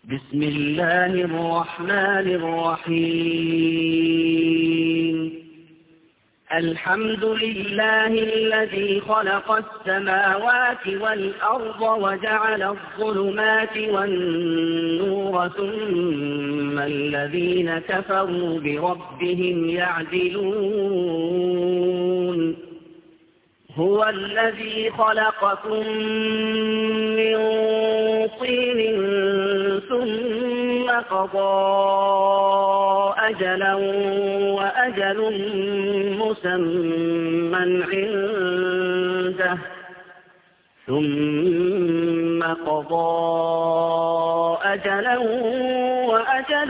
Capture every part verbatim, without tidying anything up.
بسم الله الرحمن الرحيم الحمد لله الذي خلق السماوات والأرض وجعل الظلمات والنور ثم الذين كفروا بربهم يعدلون هو الذي خلقكم من طين ثم قضى أجلا وأجل مسمى عنده ثم قضى أجلا وأجل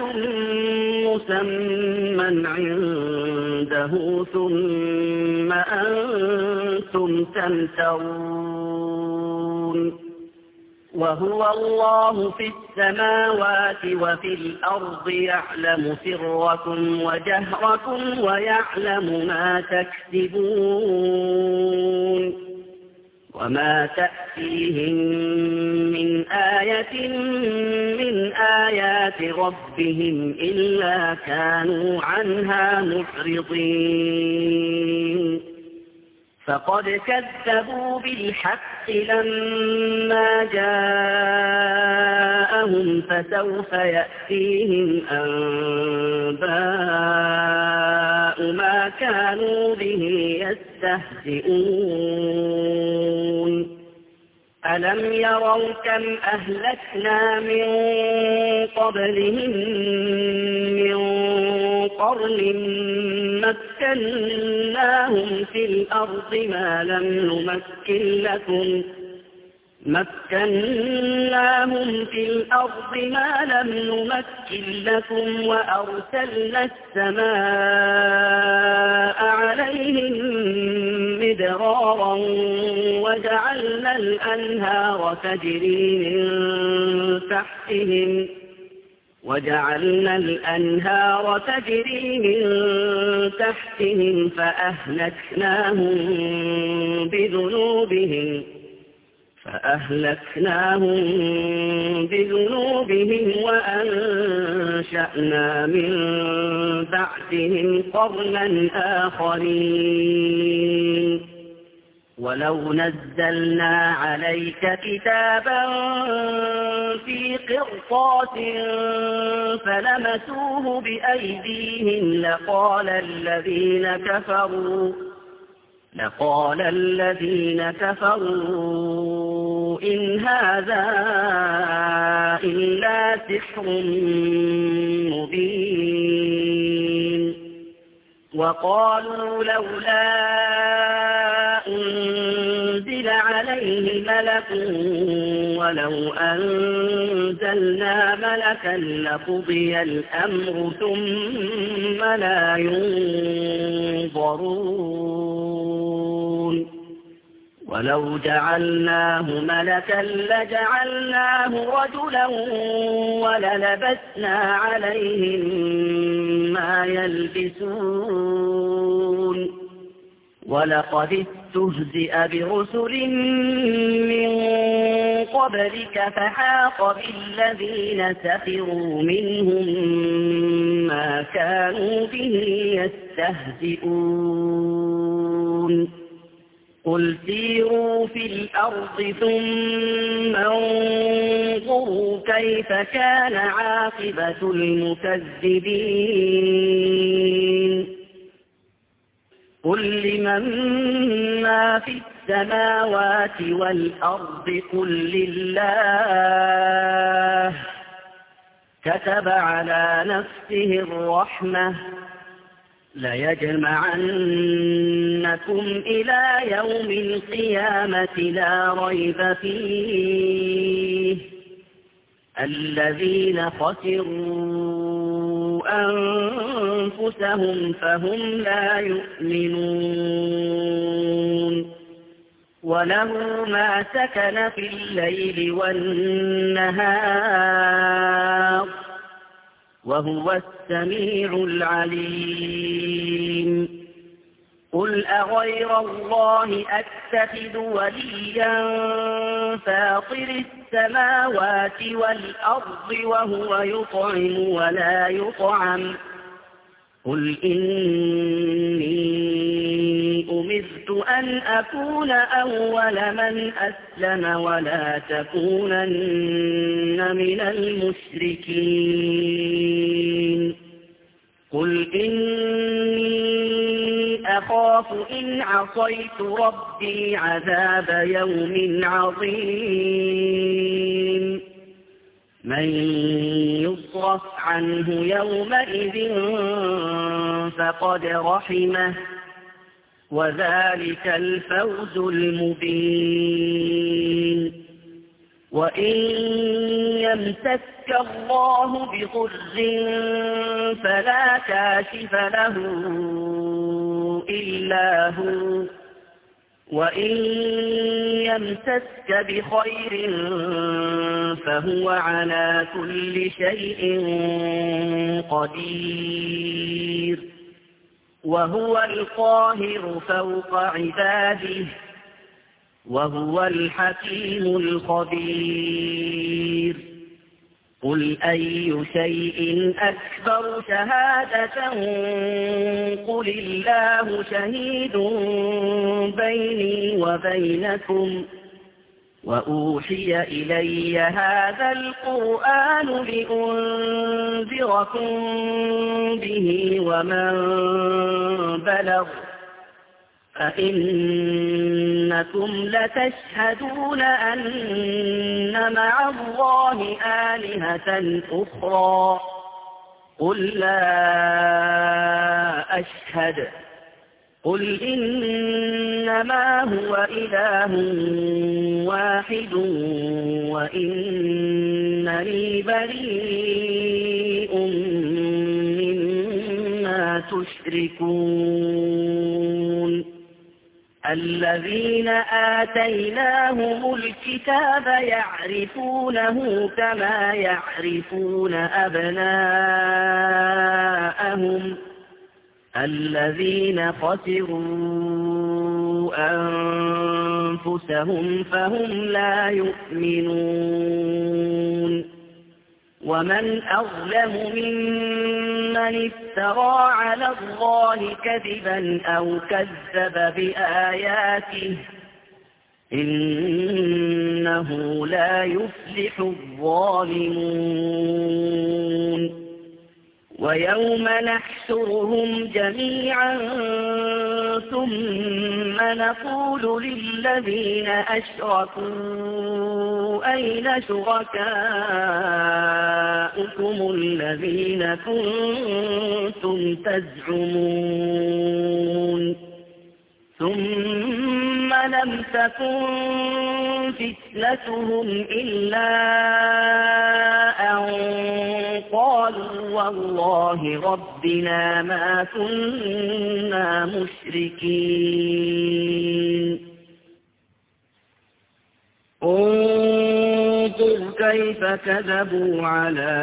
مسمى عنده ثم أنتم تمترون وهو الله في السماوات وفي الأرض يعلم سركم وجهركم ويعلم ما تكسبون وما تأتيهم من آية من آيات ربهم إلا كانوا عنها معرضين فقد كذبوا بالحق لما جاءهم فسوف يأتيهم أنباء ما كانوا به يستهزئون ألم يروا كم أهلكنا من قبلهم من قرن مكناهم في الأرض ما لم نمكن لكم مكناهم في الأرض ما لم نمكن لكم وأرسلنا السماء عليهم مدرارا وجعلنا الأنهار تجري من تحتهم وجعلنا الأنهار تجري من تحتهم فأهلكناهم بذنوبهم فأهلكناهم بذنوبهم وأنشأنا من بعدهم قرنا آخرين ولو نزلنا عليك كتابا في قرطاس فلمسوه بأيديهم لقال الذين كفروا لقال الذين كفروا إن هذا إلا سحر مبين وقالوا لولا أنزل عليه ملك ولو أنزلنا ملكا لقضي الأمر ثم لا ينظرون ولو جعلناه ملكا لجعلناه رجلا وللبسنا عليهم ما يلبسون ولقد استهزئ برسل من قبلك فحاق بالذين سخروا منهم ما كانوا به يستهزئون قل سيروا في الأرض ثم انظروا كيف كان عاقبة المكذبين قل لمن ما في السماوات والأرض قل لله كتب على نفسه الرحمة ليجمعنكم إلى يوم القيامة لا ريب فيه الذين خسروا أنفسهم فهم لا يؤمنون وله ما سكن في الليل والنهار وهو السميع العليم قل أغير الله أتخذ وليا فاطر السماوات والأرض وهو يطعم ولا يطعم قل إني أمرت أن أكون أول من أسلم ولا تكونن من المشركين قل إني أخاف إن عصيت ربي عذاب يوم عظيم من يصرف عنه يومئذ فقد رحمه وذلك الفوز المبين وإن يمسك الله بضر فلا كاشف له إلا هو وإن يمسك بخير فهو على كل شيء قدير وهو القاهر فوق عباده وهو الحكيم الخبير قل أي شيء أكبر شهادة قل الله شهيد بيني وبينكم وأوحي إلي هذا القرآن لأنذركم به ومن بلغ أئنكم لتشهدون أن مع الله آلهة أخرى قل لا أشهد قل إنما هو إله واحد وإنني بريء مما تشركون الذين آتيناهم الكتاب يعرفونه كما يعرفون أبناءهم الذين خسروا أنفسهم فهم لا يؤمنون ومن أظلم ممن افترى على الله كذبا أو كذب بآياته إنه لا يفلح الظالمون ويوم نحشرهم جميعا ثم نقول للذين أشركوا أين شركاؤكم الذين كنتم تزعمون ثم لم تكن فتنتهم إلا أن قالوا والله ربنا ما كنا مشركين انظر كيف كذبوا على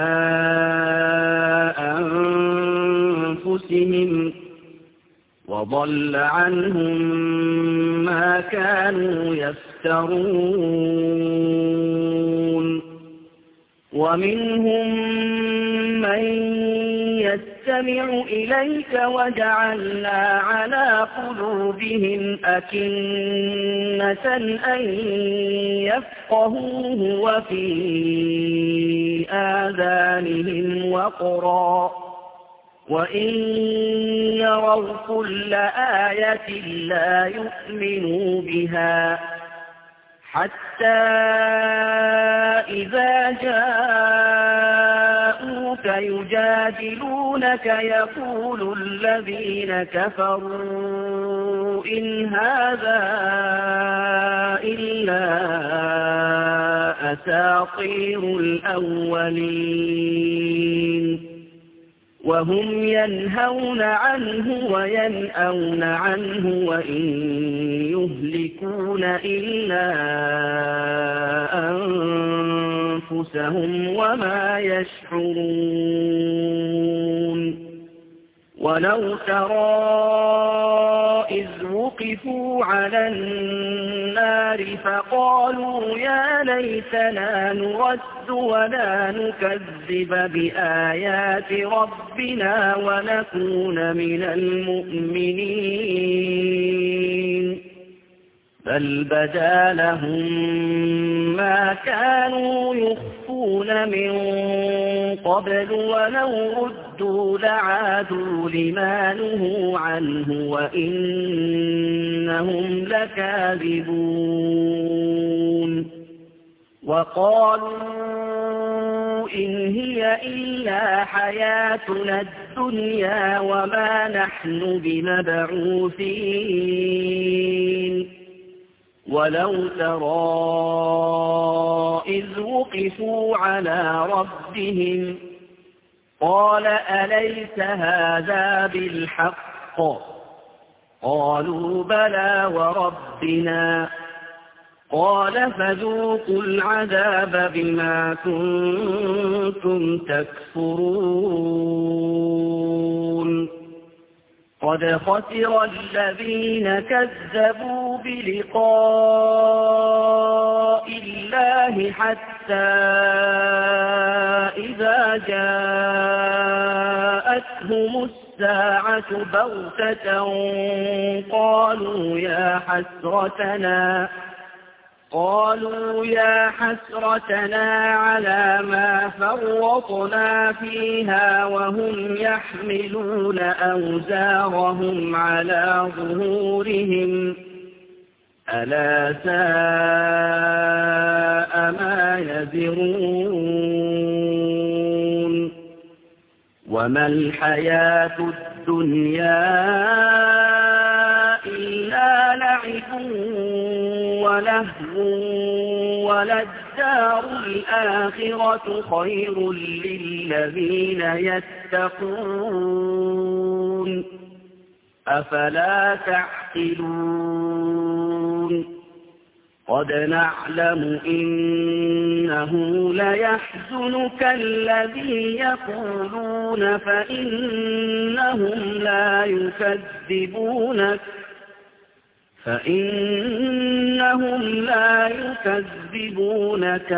أنفسهم وضل عنهم ما كانوا يفترون ومنهم من يستمع إليك وجعلنا على قلوبهم أكنة أن يفقهوه وفي آذانهم وقرا وإن يروا كل آية لا يؤمنوا بها حتى إذا جاءوك يجادلونك يقول الذين كفروا إن هذا إلا أساطير الأولين وهم ينهون عنه وينأون عنه وإن يهلكون إلا أنفسهم وما يشعرون ولو ترى إذ وقفوا على النار فقالوا يا ليتنا نرد ولا نكذب بآيات ربنا ونكون من المؤمنين بل بدا لهم ما كانوا يخفون من قبل ولو ردوا لعادوا لما نهوا عنه وإنهم لكاذبون وقالوا إن هي إلا حياتنا الدنيا وما نحن بمبعوثين ولو ترى إذ وقفوا على ربهم قال أليس هذا بالحق قالوا بلى وربنا قال فذوقوا العذاب بما كنتم تكفرون قد خسر الذين كذبوا بلقاء الله حتى إذا جاءتهم الساعة بغتة قالوا يا حسرتنا قالوا يا حسرتنا على ما فرطنا فيها وهم يحملون أوزارهم على ظهورهم ألا ساء ما يزرون وما الحياة الدنيا إلا لعب ولهو وللدار الآخرة خير للذين يتقون أفلا تعقلون قد نعلم إنه ليحزنك الذي يقولون فإنهم لا يكذبونك فإنهم لا يكذبونك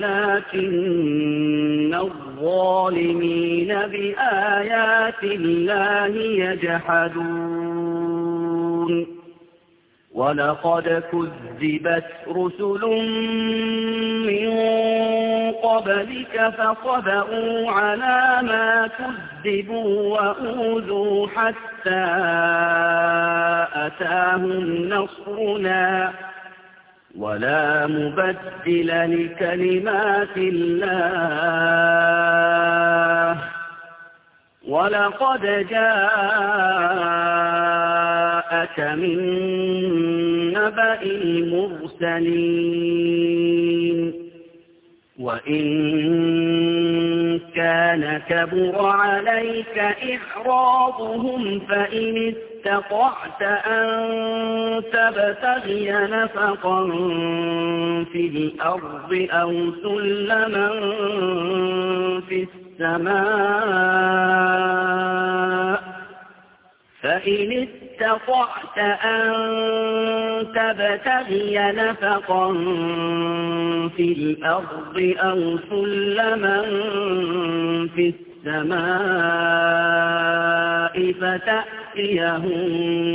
ولكن الظالمين بآيات الله يجحدون ولقد كذبت رسل من قبلك فصبروا على ما كذبوا وأوذوا حتى أتاهم نصرنا ولا مبدل لكلمات الله ولقد جاءك من نبأ المرسلين وإن كان كبر عليك إعراضهم فإن استطعت أن تبتغي نفقا في الأرض أو سلما في السماء فإن استطعت أن تبتغي نفقا في الأرض أو سلما في السماء فتأتيهم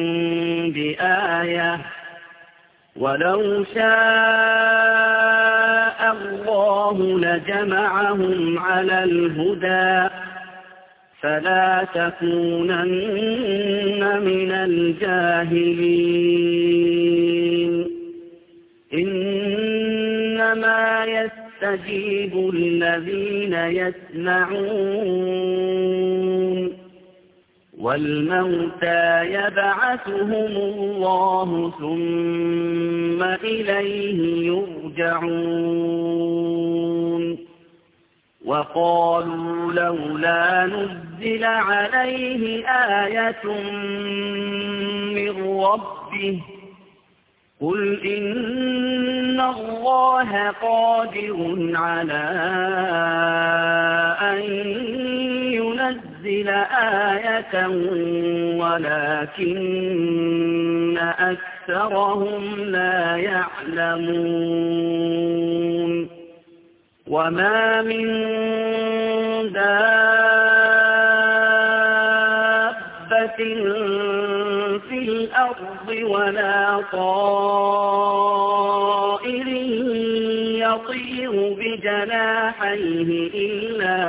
بآية ولو شاء الله لجمعهم على الهدى فلا تكونن من الجاهلين إنما يستجيب الذين يسمعون والموتى يبعثهم الله ثم إليه يرجعون وقالوا لولا نزل عليه آية من ربه قل إن الله قادر على أن ينزل لينزل آية ولكن أكثرهم لا يعلمون وما من دابة في الأرض ولا طائر يطير بجناحيه إلا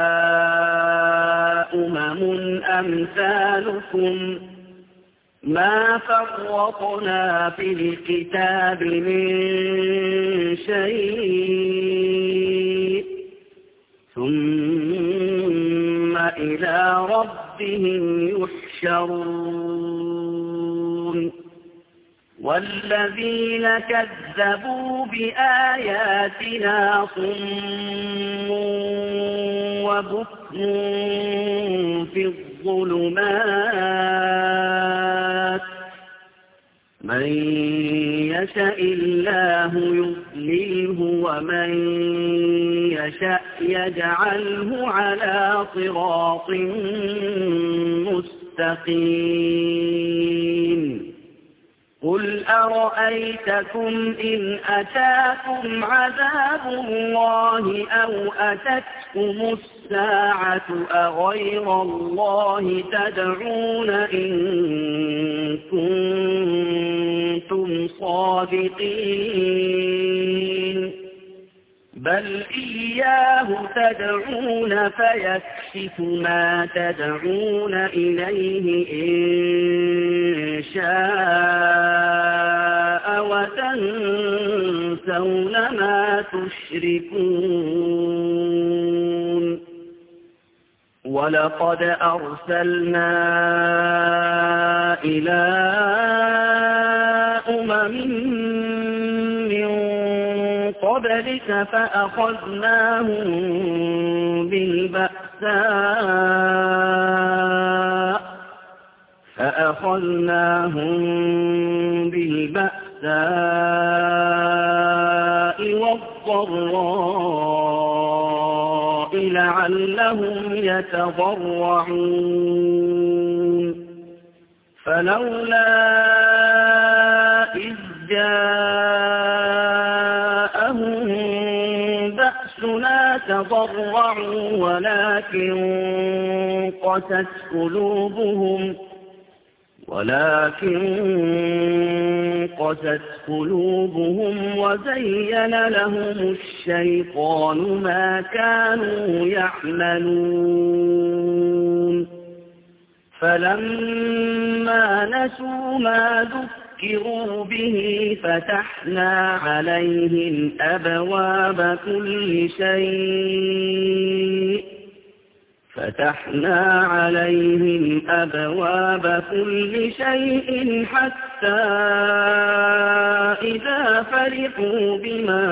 أمم أمثالكم ما فرطنا في الكتاب من شيء ثم إلى ربهم يحشرون والذين كذبوا بآياتنا صم وبكم في الظلمات من يشاء الله يضلله ومن يشاء يجعله على صراط مستقيم قل أرأيتكم إن أتاكم عذاب الله أو أتتكم الساعة أغير الله تدعون إن كنتم صادقين بل إياه تدعون فيكشف ما تدعون إليه إن شاء وتنسون ما تشركون ولقد أرسلنا إلى أمم من قبلك فأخذناهم بالبأساء فأخذناهم بالبأساء والضراء لعلهم يتضرعون فلولا إذ جاءهم بأسنا تضرعوا ولكن قست قلوبهم ولكن قست قلوبهم وزين لهم الشيطان ما كانوا يعملون فلما نسوا ما ذكروا به فتحنا عليهم أبواب كل شيء فتحنا عليهم أبواب كل شيء حتى إذا فرحوا بما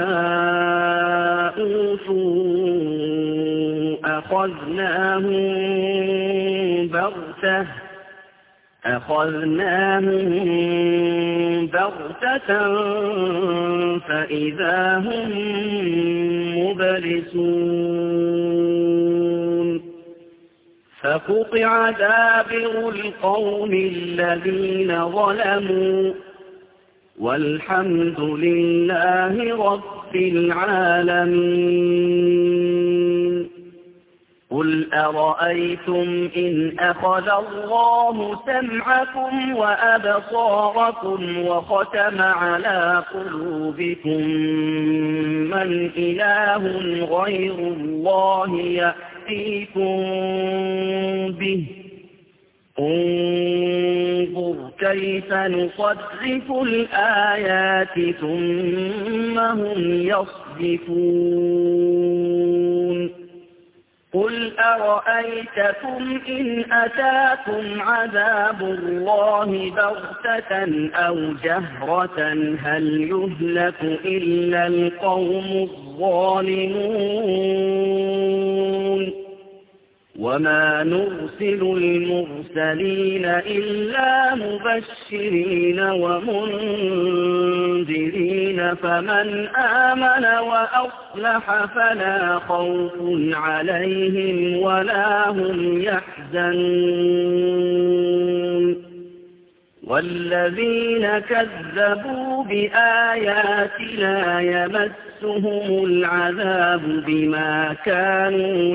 أوتوا أخذناهم بغتة أخذناهم بغتة فإذا هم مبلسون فقطع دابر القوم الذين ظلموا والحمد لله رب العالمين قل أرأيتم إن أخذ الله سمعكم وأبصاركم وختم على قلوبكم من إله غير الله يأتيكم به انظر كيف نصرف الآيات ثم هم يصدفون قل أرأيتكم إن أتاكم عذاب الله بغتة أو جهرة هل يهلك إلا القوم الظالمون وما نرسل المرسلين إلا مبشرين ومنذرين فمن آمن وأصلح فلا خوف عليهم ولا هم يحزنون والذين كذبوا بآياتنا يمسهم العذاب بما كانوا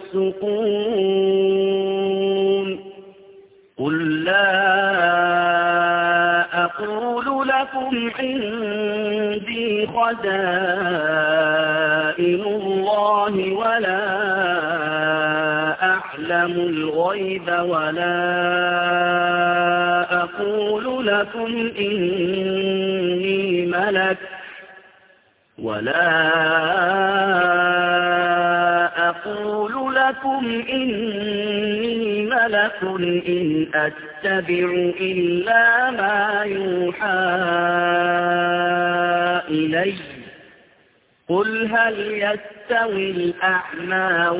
يفسقون قل لا أقول لكم عندي خزائن الله ولا أعلم الغيب ولا أقول لكم إني ملك ولا أقول لكم إني ملك إن أتبع إلا ما يوحى إلي قل هل يستوي الأعمى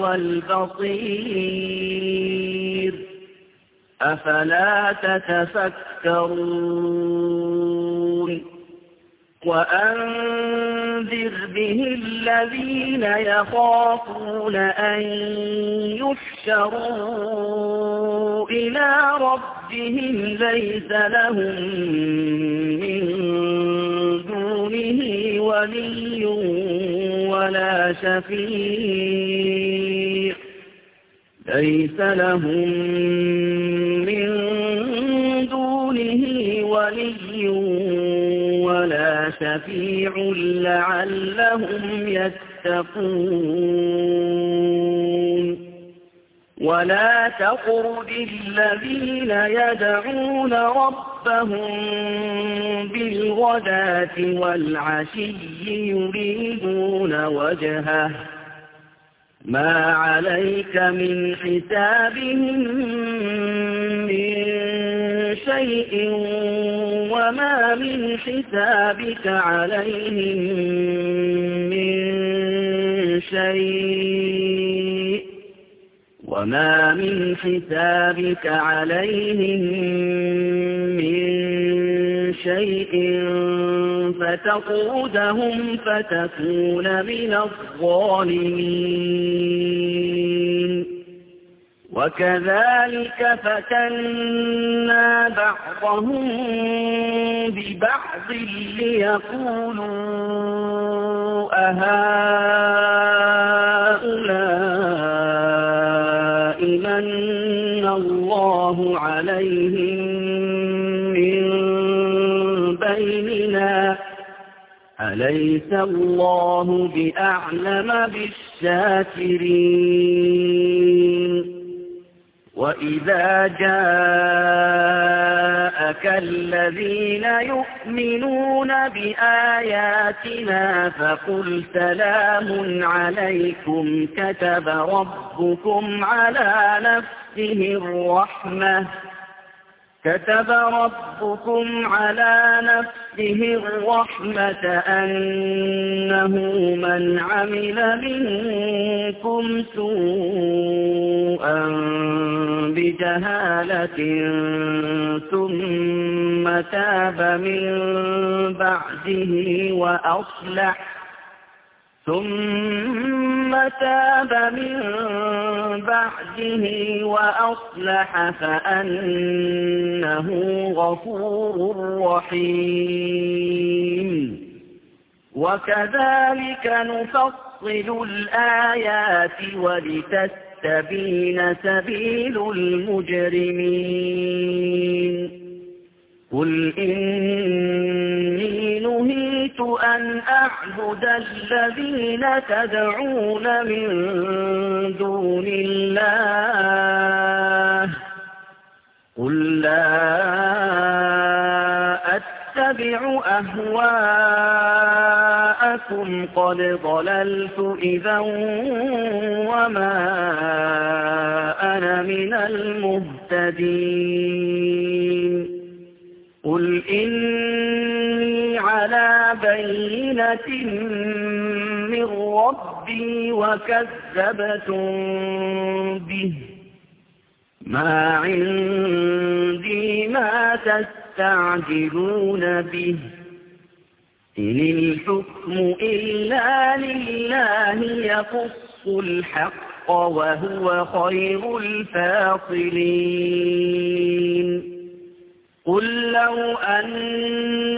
والبصير أفلا تتفكرون وأنذر به الذين يخافون أن يحشروا إلى ربهم ليس لهم من دونه ولي ولا شفيع ليس لهم من دونه ولي ولا شفيع لعلهم يتقون ولا تطرد الذين يدعون ربهم بالغداة والعشي يريدون وجهه ما عليك من حسابهم من شيء وما من حسابك عليهم من شيء وما من حسابك عليهم من شيء فتطردهم فتكون من الظالمين وكذلك فتنا بعضهم ببعض ليقولوا أهؤلاء من الله عليهم من بيننا أليس الله بأعلم بالشاكرين وإذا جاءك الذين يؤمنون بآياتنا فقل سلام عليكم كتب ربكم على نفسه الرحمة كتب ربكم على نفسه الرحمة أنه من عمل منكم سوءا بجهالة ثم تاب من بعده وأصلح ثم تاب من بعده وأصلح فأنه غفور رحيم وكذلك نفصل الآيات ولتستبين سبيل المجرمين قل إني نهيت أن أعبد الذين تدعون من دون الله قل لا أتبع أهواءكم قد ضللت إذا وما أنا من المهتدين قل إني على بينة من ربي وكذبتم به ما عندي ما تستعجلون به إن الحكم إلا لله يقص الحق وهو خير الفاصلين قل لو أن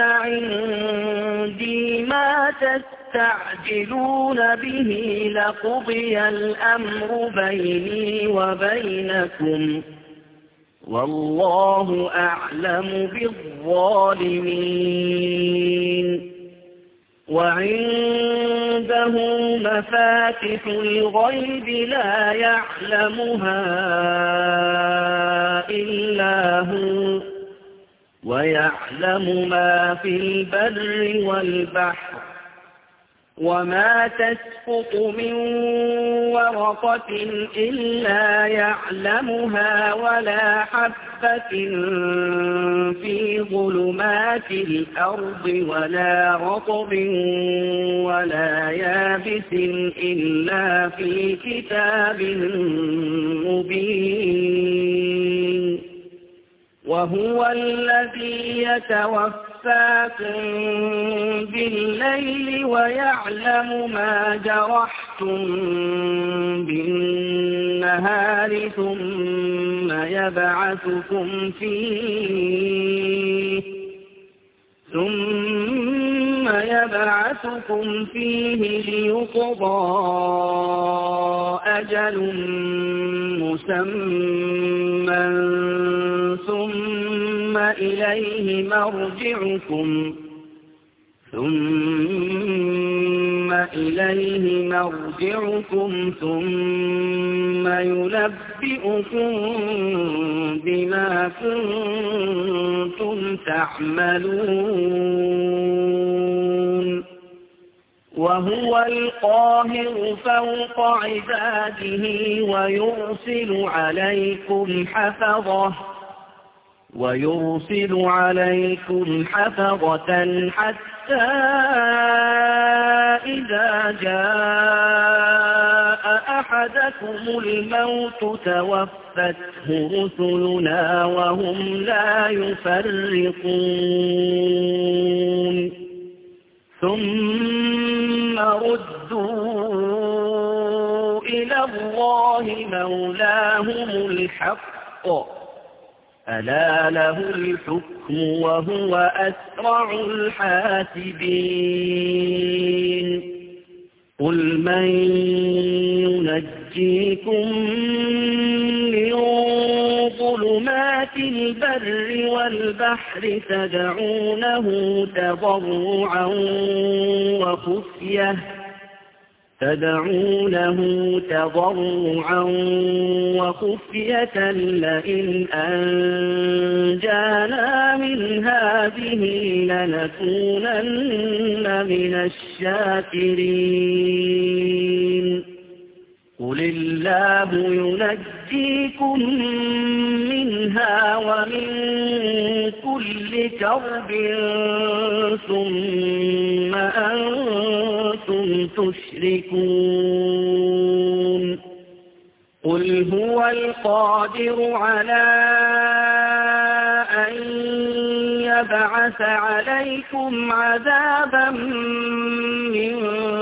عندي ما تستعجلون به لقضي الأمر بيني وبينكم والله أعلم بالظالمين وعنده مفاتح الغيب لا يعلمها إلا هو ويعلم ما في البر والبحر وما تسقط من ورقة إلا يعلمها ولا حبة في ظلمات الأرض ولا رطب ولا يابس إلا في كتاب مبين وهو الذي يتوفاكم بالليل ويعلم ما جرحتم بالنهار ثم يبعثكم فيه ثم يبعثكم فيه ليقضى أجل مسمى ثم إليه مرجعكم ثم إليه مرجعكم ثم ينبئكم بما كنتم تعملون وهو القاهر فوق عباده ويرسل عليكم حفظه ويرسل عليكم حفظة حتى إذا جاء أحدكم الموت توفته رسلنا وهم لا يفرقون ثم ردوا إلى الله مولاهم الحق ألا له الحكم وهو أسرع الحاسبين قل من ينجيكم من ظلمات البر والبحر تدعونه تضرعا وخفية تدعونه تضرعا وخفية لئن أنجانا من هذه لنكونن من الشاكرين قل الله ينجيكم منها ومن كل كرب ثم أنتم تشركون قل هو القادر على أن يبعث عليكم عذابا من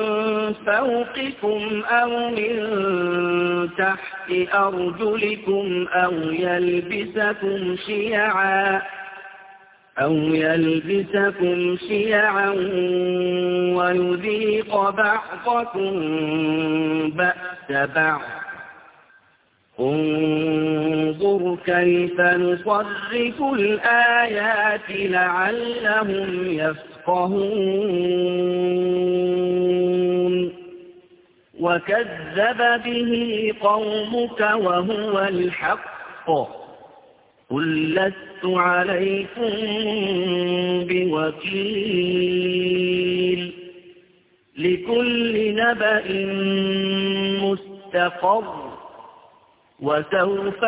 فوقكم أو من تحت أرجلكم أو يلبسكم شيعا أو يلبسكم شيعا ويذيق بعضكم بأس بعض انظر كيف نصرف الآيات لعلهم يفقهون وكذب به قومك وهو الحق قل لست عليكم بوكيل لكل نبأ مستقر وسوف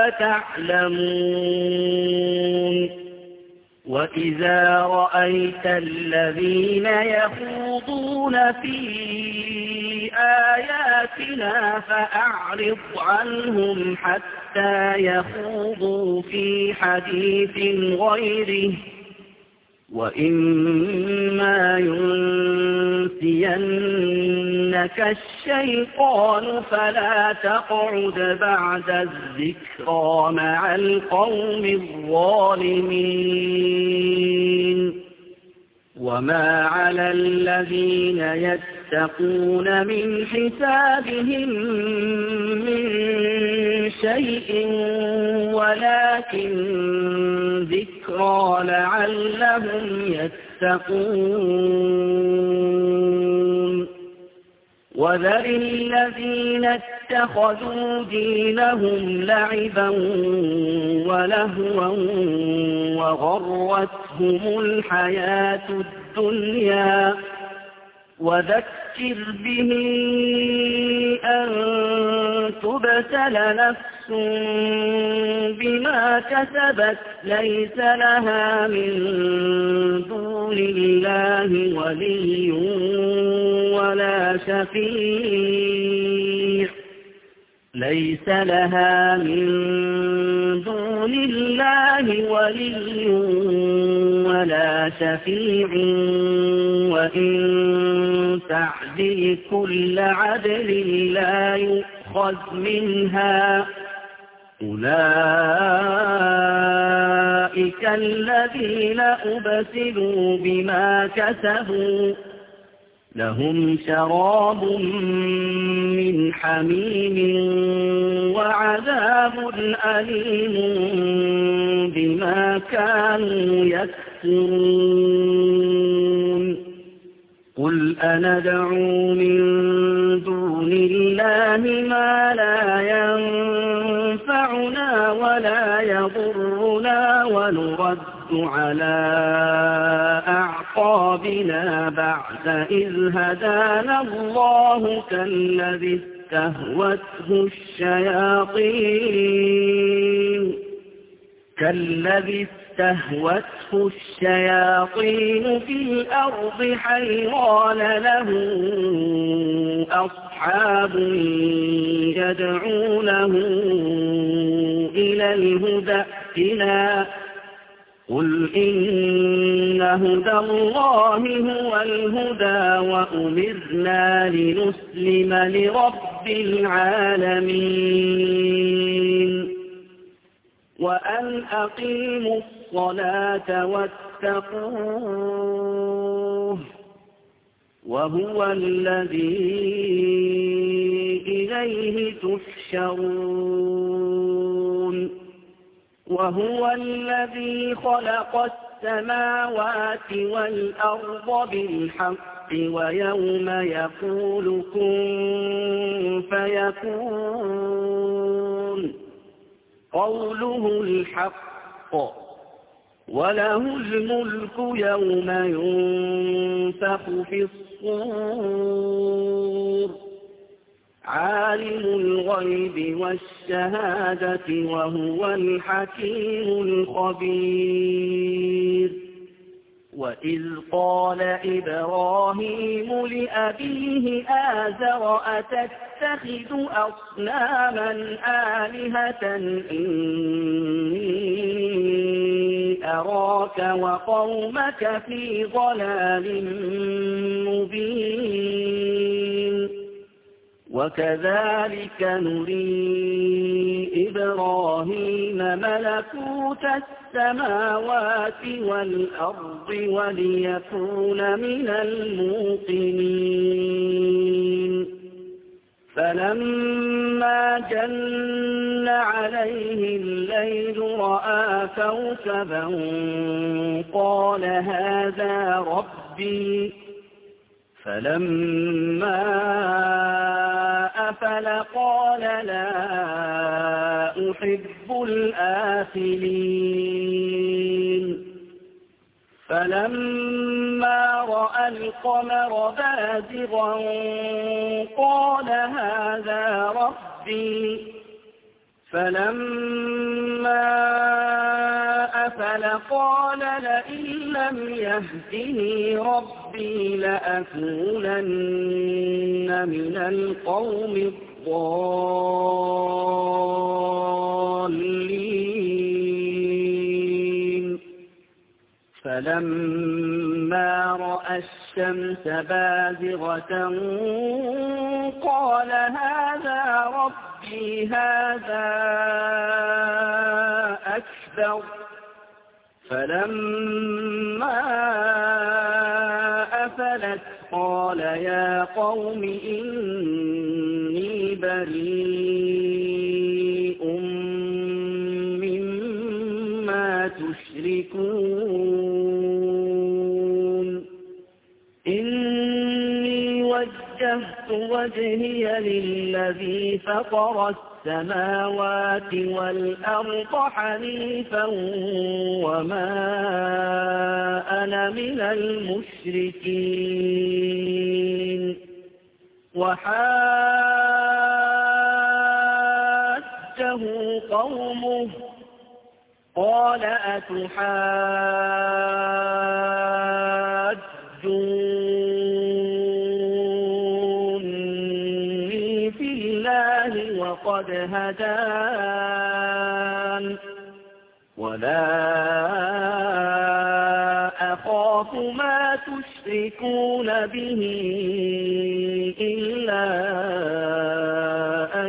تعلمون وإذا رأيت الذين يخوضون في بآياتنا فأعرض عنهم حتى يخوضوا في حديث غيره وإما ينسينك الشيطان فلا تقعد بعد الذكرى مع القوم الظالمين وما على الذين يتقون من حسابهم من شيء ولكن ذكرى لعلهم يتقون وذر الذين اتخذوا دينهم لعبا ولهوا وغرتهم الحياة الدنيا وذكر به أن تبتل نفس بما كسبت ليس لها من دون الله ولي ولا شفيع ليس لها من دون الله ولي ولا شفيع وإن تعدل كل عدل لا يؤخذ منها أولئك الذين أبسلوا بما كسبوا لهم شراب من حميم وعذاب أليم بما كانوا يكفرون قل أندعو من دون الله ما لا ينفعنا ولا يضرنا ونرد على أعقابنا بعد إذ هدانا الله كالذي استهوته الشياطين كالذي استهوته الشياطين في الأرض حيران له أصحاب يدعونه إلى الهدى ائتنا قل إن هدى الله هو الهدى وأمرنا لنسلم لرب العالمين وأن أقيموا الصلاة واتقوه وهو الذي إليه تحشرون وهو الذي خلق السماوات والأرض بالحق ويوم يقول كن فيكون قوله الحق وله الملك يوم ينفخ في الصور عالم الغيب والشهادة وهو الحكيم الخبير وإذ قال إبراهيم لأبيه آزر أتتخذ أصناما آلهة إني أراك وقومك في ضلال مبين وكذلك نري إبراهيم ملكوت السماوات والأرض وليكون من الموقنين فلما جن عليه الليل رأى كوكبا قال هذا ربي فلما أفل قال لا أحب الآفلين فلما رأى القمر بازغا قال هذا ربي فلما آفل قال لئن لم يهدني ربي لأكونن من القوم الضالين فلما رأى الشمس بازغة قال هذا ربي هذا أكبر فلما أفلت قال يا قوم إني بريء مما تشركون إني وجهت وجهي للذي فطر السماوات والأرض حنيفا وما أنا من المشركين وحاجه قومه قال أتحاجوني في الله وقد هدان ولا أخاف ما تشركون به إلا أن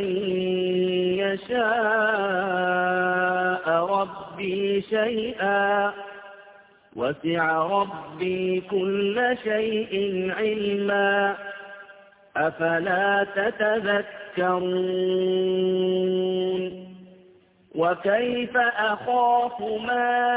يشاء ربي شيئا وسع ربي كل شيء علما أفلا تتذكرون وكيف أخاف ما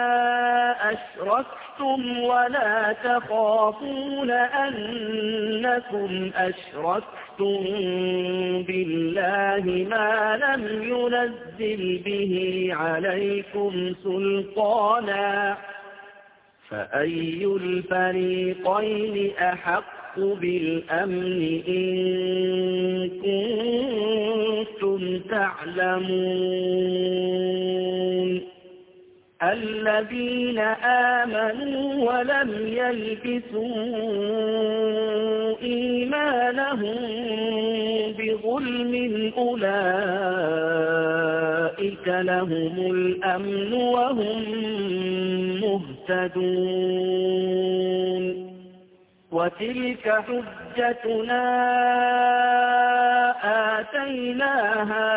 أشركتم ولا تخافون أنكم أشركتم بالله ما لم ينزل به عليكم سلطانا فأي الفريقين أحق بالأمن إن كنتم تعلمون الذين آمنوا ولم يلبسوا إيمانهم بظلم أولئك لهم الأمن وهم مهتدون وتلك حجتنا آتيناها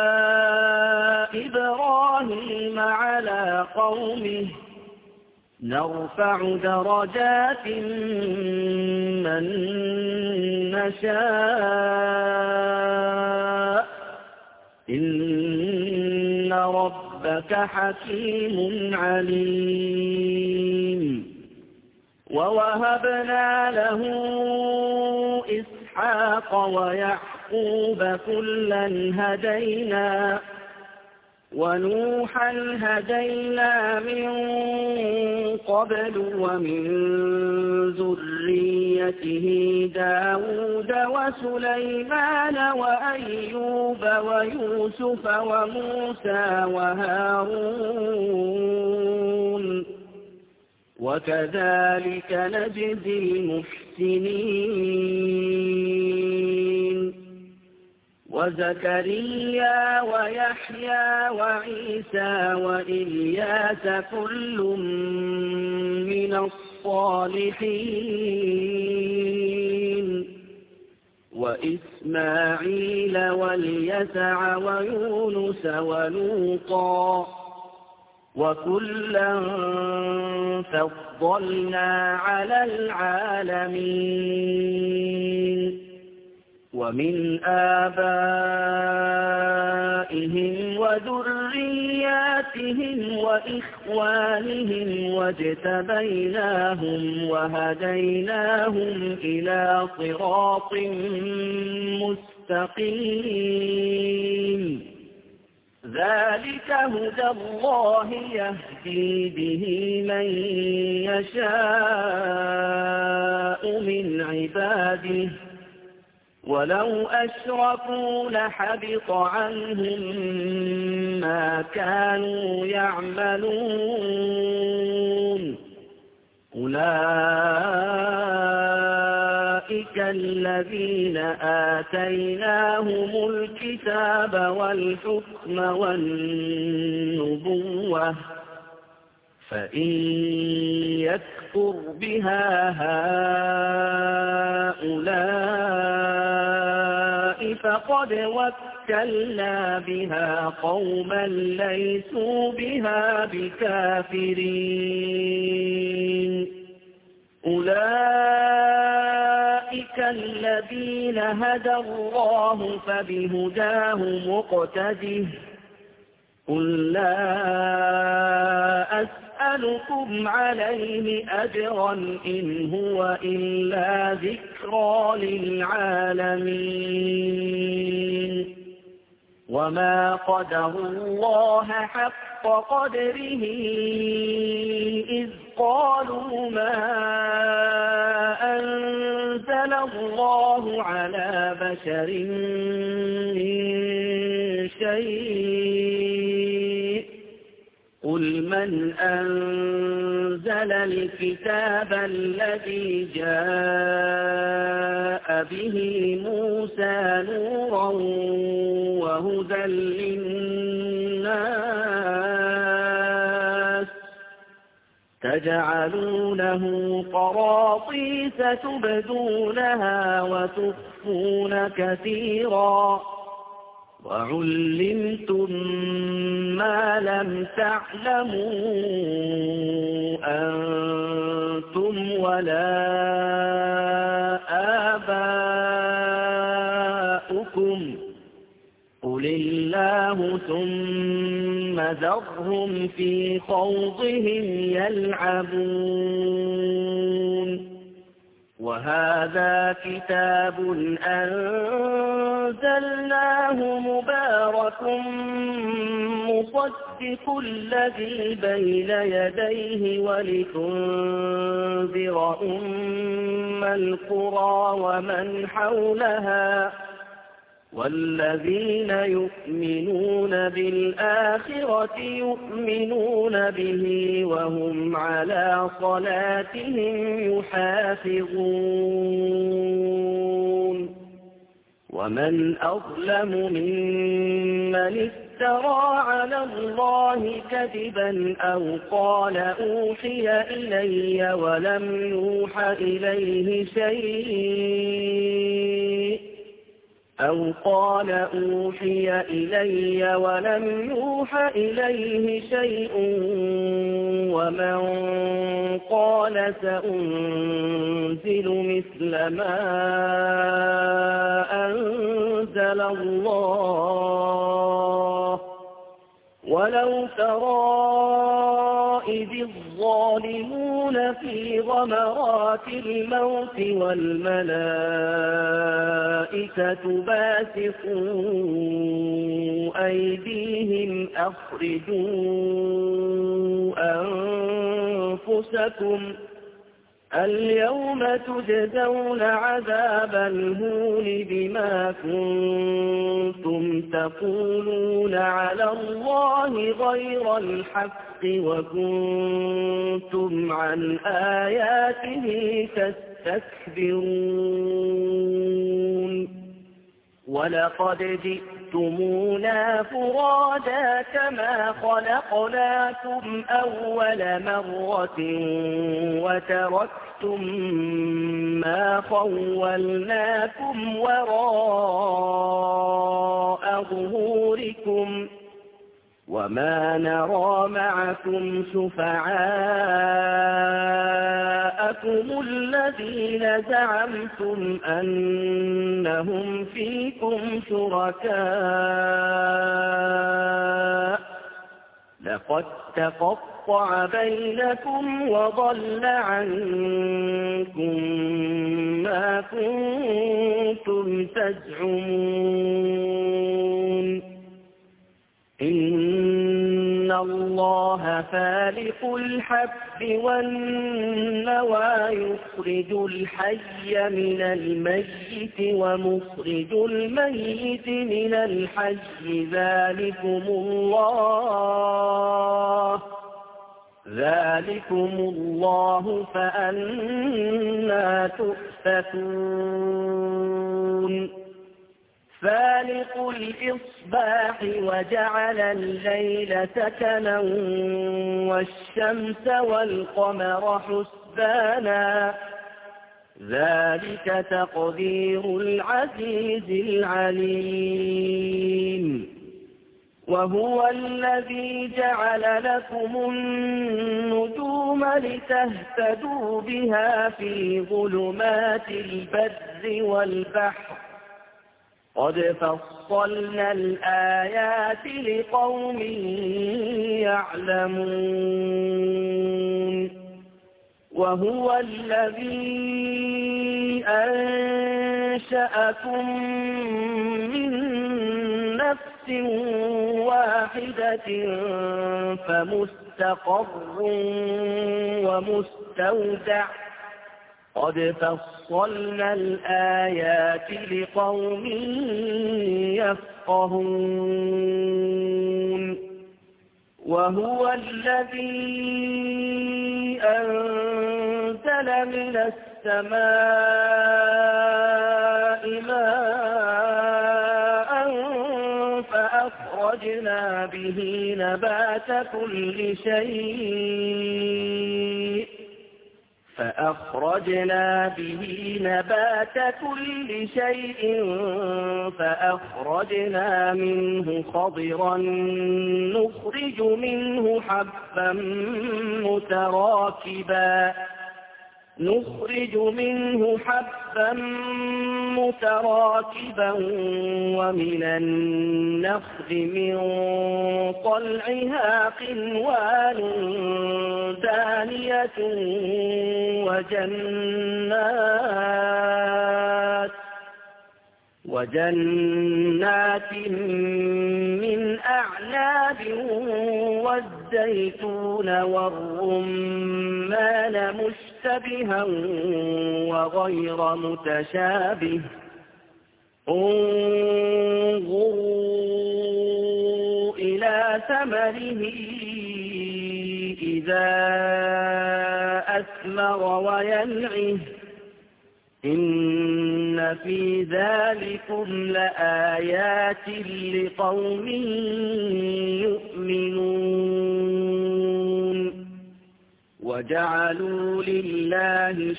إبراهيم على قومه نرفع درجات من نشاء إن ربك حكيم عليم ووهبنا له إسحاق ويعقوب كلا هدينا ونوحا هدينا من قبل ومن ذريته داود وسليمان وأيوب ويوسف وموسى وهارون وكذلك نجزي المحسنين وزكريا ويحيى وعيسى وإلياس كل من الصالحين وإسماعيل واليسع ويونس ولوطا وكلا فضلنا على العالمين ومن آبائهم وذرياتهم وإخوانهم واجتبيناهم وهديناهم إلى صراط مستقيم ذلك هدى الله يهدي به من يشاء من عباده ولو أشركوا لحبط عنهم ما كانوا يعملون أولئك الذين آتيناهم الكتاب والحكم والنبوة فإن يكفر بها هؤلاء فقد وكلنا بها قوما ليسوا بها بكافرين أولئك الذين هدى الله فبهداه مقتده قل لا أسألكم عليه أجرا إن هو إلا ذكرى للعالمين وما قدروا الله حق قدره إذ قالوا ما أنزل الله على بشر من شيء قل من أنزل الكتاب الذي جاء به موسى نورا وهدى للناس تجعلونه قراطيس تبدونها وتخفون كثيرا وعلمتم ما لم تعلموا أنتم ولا آباؤكم قل الله ثم ذرهم في خوضهم يلعبون وهذا كتاب أنزلناه مبارك مصدق الذي بين يديه ولتنذر أم القرى ومن حولها والذين يؤمنون بالآخرة يؤمنون به وهم على صلاتهم يحافظون ومن أظلم ممن افترى على الله كذبا أو قال أوحي إلي ولم يوح إليه شيء أو قال أوحي إلي ولم يوح إليه شيء ومن قال سأنزل مثل ما أنزل الله ولو ترى إذ الظالمون في غمرات الموت والملائكة باسطوا أيديهم أخرجوا أنفسكم اليوم تجزون عذاب الهون بما كنتم تقولون على الله غير الحق وكنتم عن آياته تستكبرون ولقد جئتمونا فرادا كما خلقناكم أول مرة وتركتم ما خولناكم وراء ظهوركم وما نرى معكم شفعاءكم الذين زعمتم أنهم فيكم شركاء لقد تقطع بينكم وضل عنكم ما كنتم تزعمون إن الله فالق الحب والنوى يخرج الحي من الميت ومخرج الميت من الحي ذلكم الله ذلكم الله فأنى تؤفكون فالق الإصباح وجعل الليل سكنا والشمس والقمر حسبانا ذلك تقدير العزيز العليم وهو الذي جعل لكم النجوم لتهتدوا بها في ظلمات البر والبحر قد فصلنا الآيات لقوم يعلمون وهو الذي أنشأكم من نفس واحدة فمستقر ومستودع قد فصلنا الآيات لقوم يفقهون وهو الذي أنزل من السماء ماء فأخرجنا به نبات كل شيء فأخرجنا به نبات كل شيء فأخرجنا منه خضرا نخرج منه حبا متراكبا نخرج منه حبا متراكبا ومن النخل من طلعها قنوان دانية وجنات وجنات من أعناب والزيتون والرمان مشتبها وغير متشابه انظروا إلى ثمره إذا أثمر وينعه إن في ذلكم لآيات لقوم يؤمنون وجعلوا لله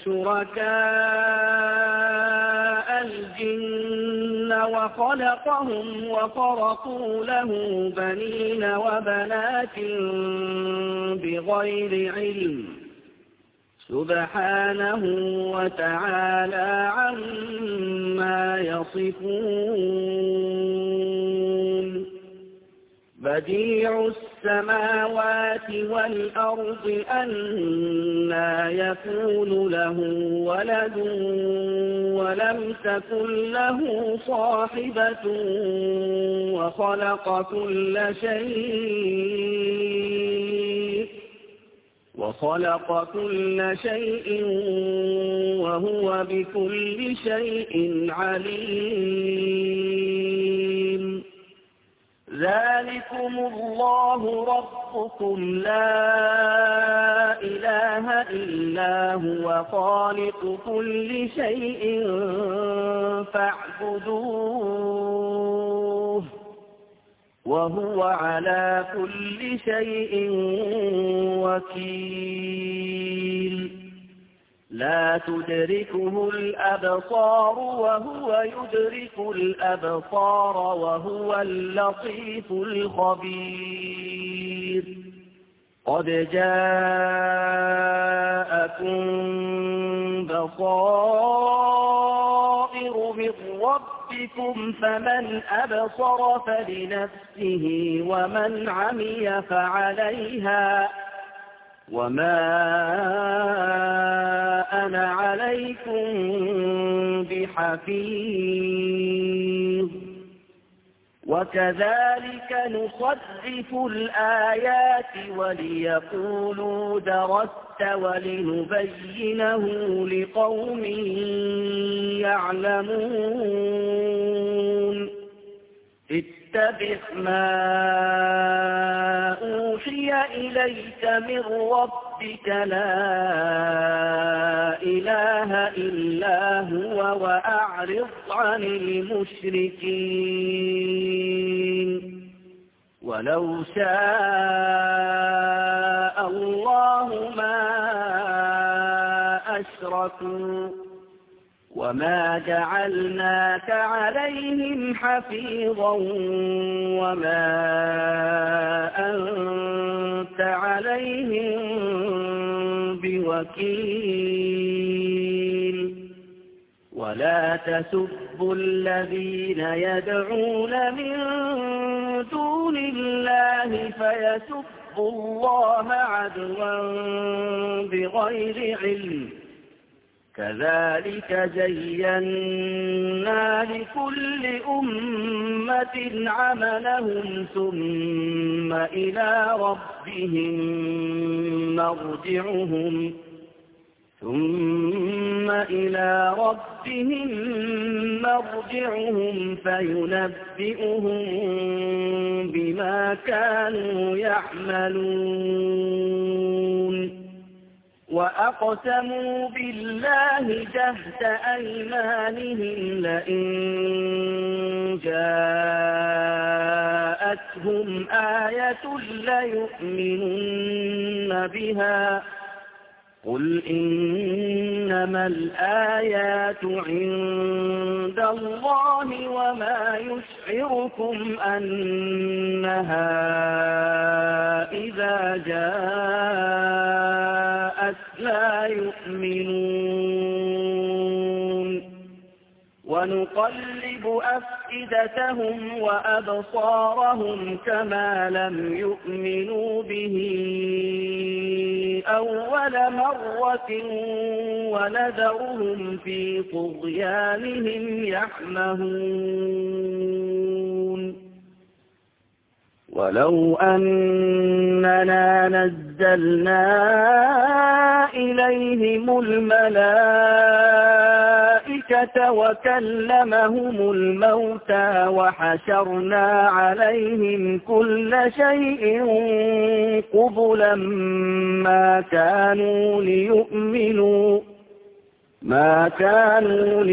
شركاء الجن وخلقهم وخرقوا له بنين وبنات بغير علم سبحانه وتعالى عما يصفون بديع السماوات والأرض أنى يكون له ولد ولم تكن له صاحبة وخلق كل شيء وخلق كل شيء وهو بكل شيء عليم ذلكم الله ربكم لا إله إلا هو خالق كل شيء فاعبدوه وهو على كل شيء وكيل لا تدركه الأبصار وهو يدرك الأبصار وهو اللطيف الخبير قد جاءكم بصائر من ربكم فمن أبصر فلنفسه ومن عمي فعليها وما أنا عليكم بحفيظ وكذلك نصرف الآيات وليقولوا درست ولنبينه لقوم يعلمون اتبع ما أوحي إليك من ربك لا إله إلا هو وأعرض عن المشركين ولو شاء الله ما أشركوا وما جعلناك عليهم حفيظا وما أنت عليهم بوكيل ولا تسبوا الذين يدعون من دون الله فيسبوا الله عدوا بغير علم كذلك زينا لكل أمة عملهم ثم إلى ربهم مرجعهم ثم إلى ربهم مرجعهم فينبئهم بما كانوا يعملون وأقسموا بالله جهد أيمانهم لئن جاءتهم آية ليؤمنن بها قل إنما الآيات عند الله وما يشعركم أنها إذا جاءت لا يؤمنون ونقلب أفئدتهم وأبصارهم كما لم يؤمنوا به أول مرة ونذرهم في طغيانهم يعمهون ولو أننا نزلنا إليهم الملائكة وكلمهم الموتى وحشرنا عليهم كل شيء قبلا ما كانوا ليؤمنوا ما كانوا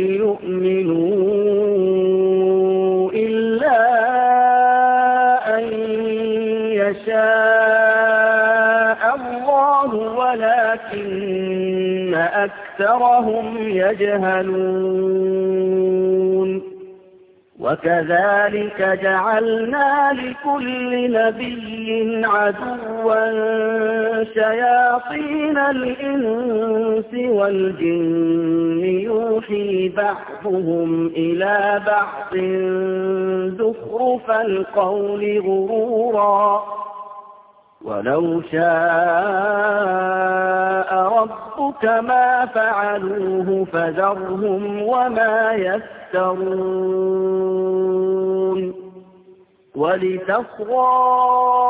ليؤمنوا إلا أن يشاء الله ولكن أكثرهم يجهلون وكذلك جعلنا لكل نبي عدوا شياطين الإنس والجن يوحي بعضهم إلى بعض زخرف القول غرورا ولو شاء ربك ما فعلوه فذرهم وما يفترون ولتصغى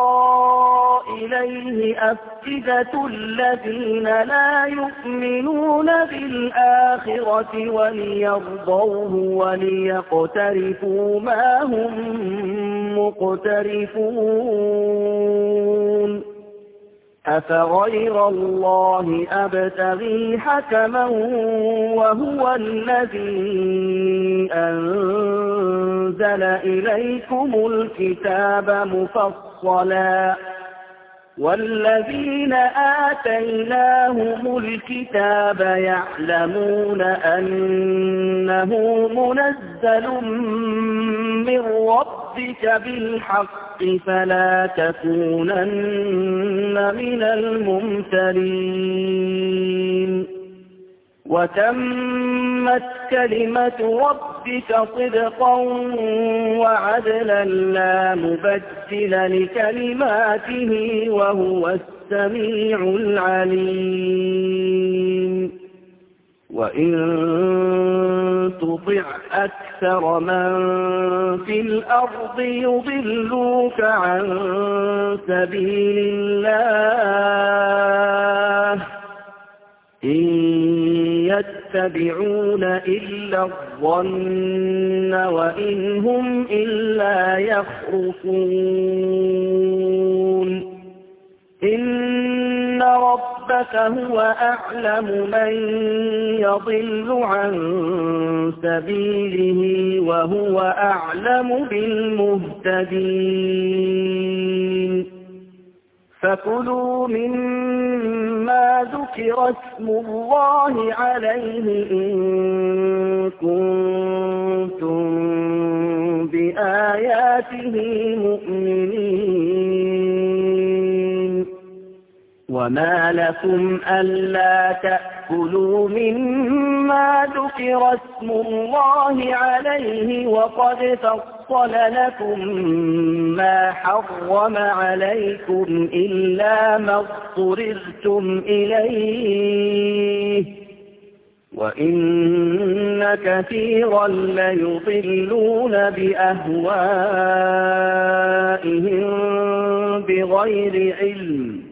إليه أفئدة الذين لا يؤمنون بالآخرة وليرضوه وليقترفوا ما هم مقترفون أفغير الله أبتغي حكما وهو الذي أنزل إليكم الكتاب مفصلا والذين آتيناهم الكتاب يعلمون أنه منزل من ربك بالحق فلا تكونن من الممترين وتمت كلمة ربك صدقا وعدلا لا مبدل لكلماته وهو السميع العليم وإن تطع أكثر من في الأرض يضلوك عن سبيل الله إن يتبعون إلا الظن وإن هم إلا يخرصون إن ربك هو أعلم من يضل عن سبيله وهو أعلم بالمهتدين فكلوا مما ذكر اسم الله عليه إن كنتم بآياته مؤمنين وما لكم ألا تأكلوا مما ذكر اسم الله عليه وقد فصل لكم ما حرم عليكم إلا ما اضطررتم إليه وإن كثيرا ليضلون بأهوائهم بغير علم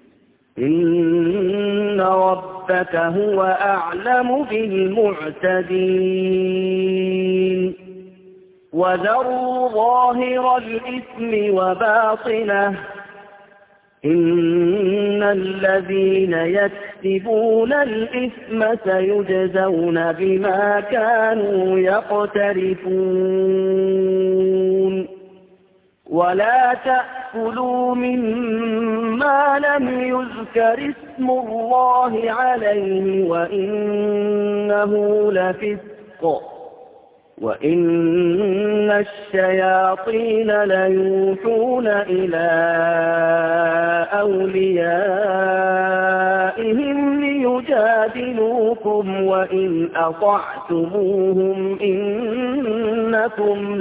إن ربك هو أعلم بالمعتدين وذروا ظاهر الإثم وباطنه إن الذين يكسبون الإثم سيجزون بما كانوا يقترفون ولا تأكلوا مما لم يذكر اسم الله عليه وإنه لفسق وإن الشياطين ليوحون إلى أوليائهم ليجادلوكم وإن أطعتموهم إنكم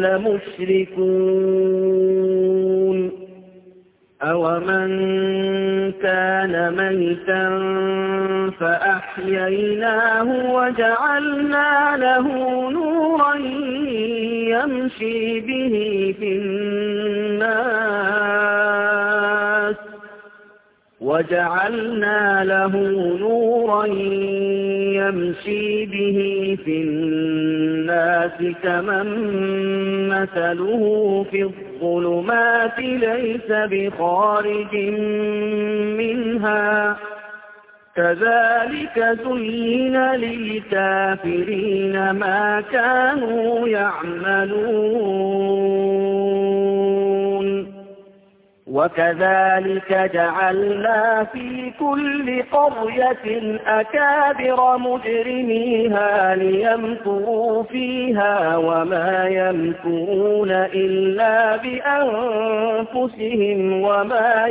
لمشركون أومن كان ميتا فأحييناه وجعلنا له نورا يمشي به في الناس وجعلنا له نورا يمشي به في الناس كمن مثله في الظلمات ليس بخارج منها كذلك زين للكافرين ما كانوا يعملون وكذلك جعلنا في كل قرية أكابر مجرميها ليمكروا فيها وما يمكرون إلا بأنفسهم وما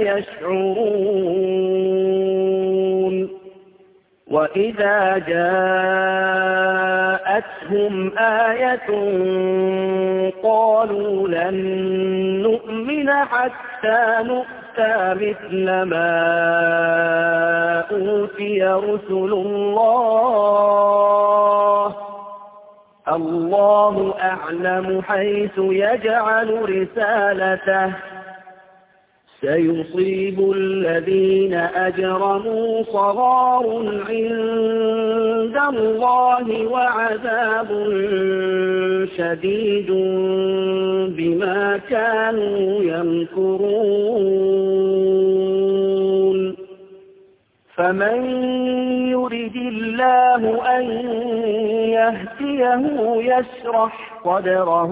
يشعرون وإذا جاءتهم آية قالوا لن نؤمن حتى نؤتى مثل ما أوتي رسل الله الله أعلم حيث يجعل رسالته سيصيب الذين أجرموا صغار عند الله وعذاب شديد بما كانوا يمكرون فمن يرد الله أن يهديه يشرح صدره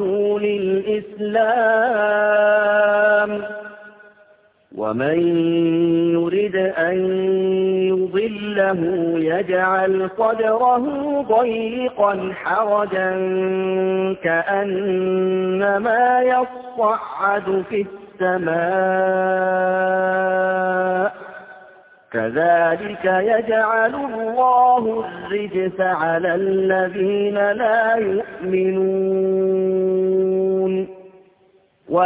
للإسلام ومن يرد أن يضله يجعل صدره ضيقا حرجا كأنما يصعد في السماء كذلك يجعل الله الرجس على الذين لا يؤمنون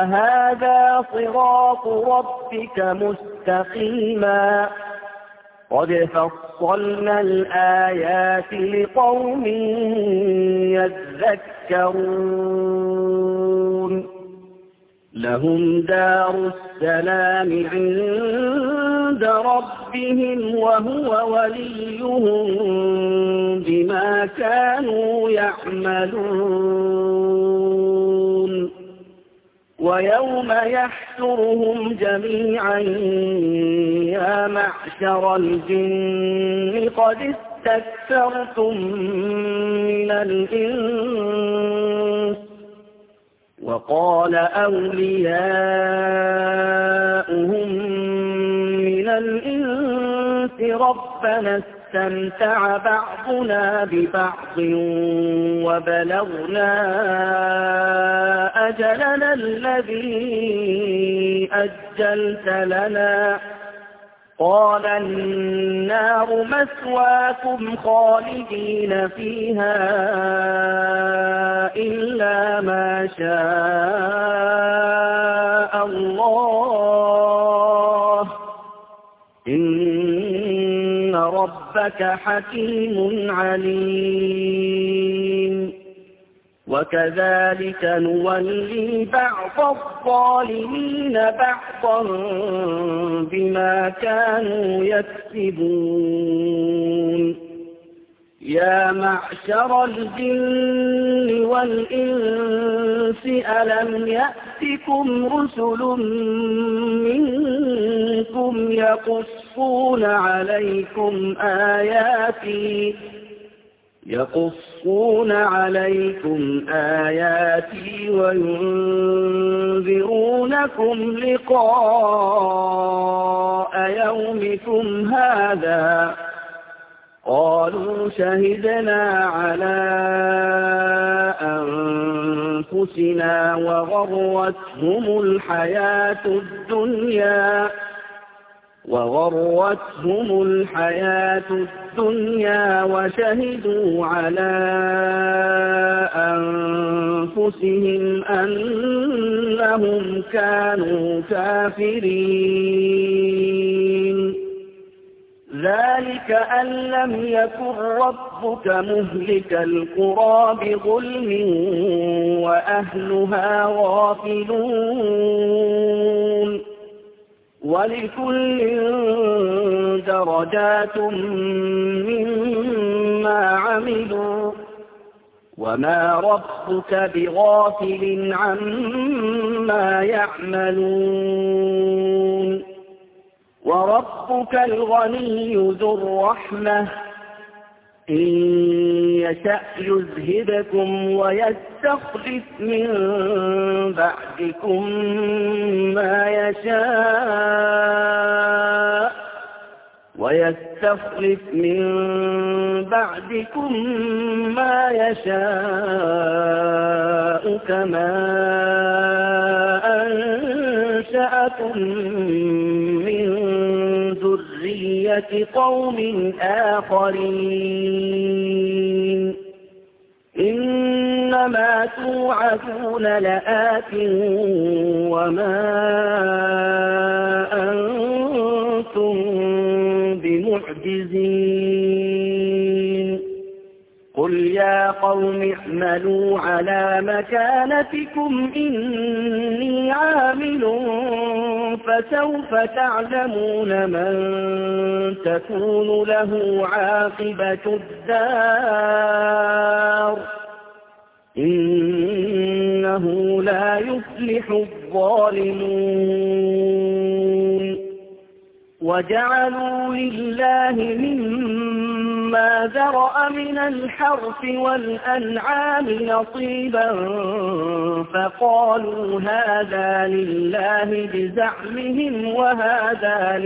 وهذا صراط ربك مستقيما قد فصلنا الآيات لقوم يذكرون لهم دار السلام عند ربهم وهو وليهم بما كانوا يعملون ويوم يحشرهم جميعا يا معشر الجن قد استكثرتم من الإنس وقال أولياؤهم من الإنس ربنا استمتع بعضنا ببعض وبلغنا أجلنا الذي أجلت لنا قال النار مثواكم خالدين فيها إلا ما شاء الله إن ربك حكيم عليم وكذلك نولي بعض الظالمين بعضا بما كانوا يكسبون يا معشر الجن والإنس ألم يأتكم رسل منكم يقصون عليكم آياتي يقصون عليكم آياتي وينذرونكم لقاء يومكم هذا قالوا شهدنا على أنفسنا وغرتهم الحياة الدنيا وغرتهم الحياة الدنيا وشهدوا على أنفسهم أنهم كانوا كافرين ذلك أن لم يكن ربك مهلك القرى بظلم وأهلها غافلون ولكل درجات مما عملوا وما ربك بغافل عما يعملون وربك الغني ذو الرحمة إن يشأ يذهبكم ويستخلف من بعدكم ما يشاء ويستخلف من بعدكم ما يشاء كما أنشأكم من ذرية قوم آخرين إنما توعدون لآت وما أنتم بمعجزين قل يا قوم اعملوا على مكانتكم إني عامل فسوف تعلمون من تكون له عاقبة الدار إنه لا يفلح الظالمون وجعلوا لله مما ذرأ من الحرث والأنعام نصيبا فقالوا هذا لله بزعمهم وهذا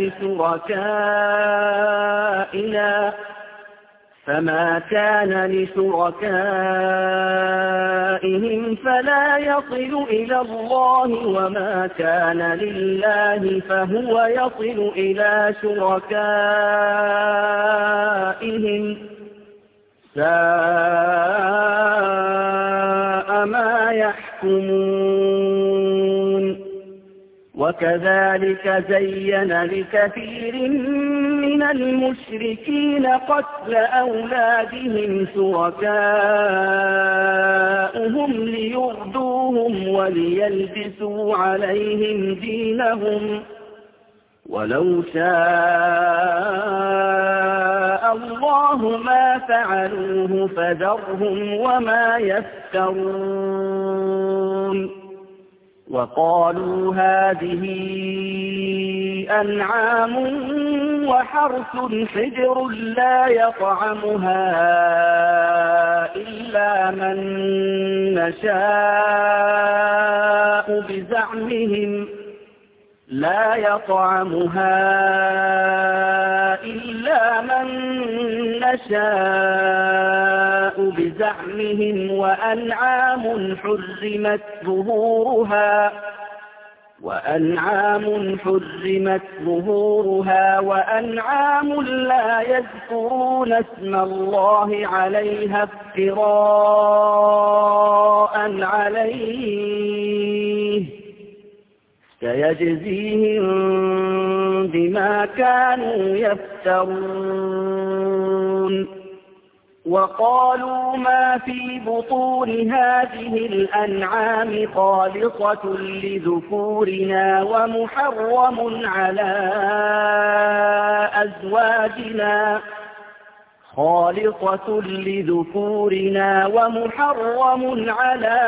لشركائنا فما كان لشركائهم فلا يصل إلى الله وما كان لله فهو يصل إلى شركائهم ساء ما يحكمون وكذلك زين لكثير من من المشركين قتل أولادهم شركاؤهم ليردوهم وليلبسوا عليهم دينهم ولو شاء الله ما فعلوه فذرهم وما يفترون وقالوا هذه أنعام وحرث حجر لا يطعمها إلا من نشاء بزعمهم لا يطعمها إلا من نشاء بزعمهم وأنعام حرمت ظهورها وأنعام حرمت ظهورها وأنعام لا يذكرون اسم الله عليها افتراء عليه سيجزيهم بما كانوا يفترون وقالوا ما في بطون هذه الأنعام خالصة لذكورنا ومحرم على أزواجنا خالصة لذكورنا ومحرم على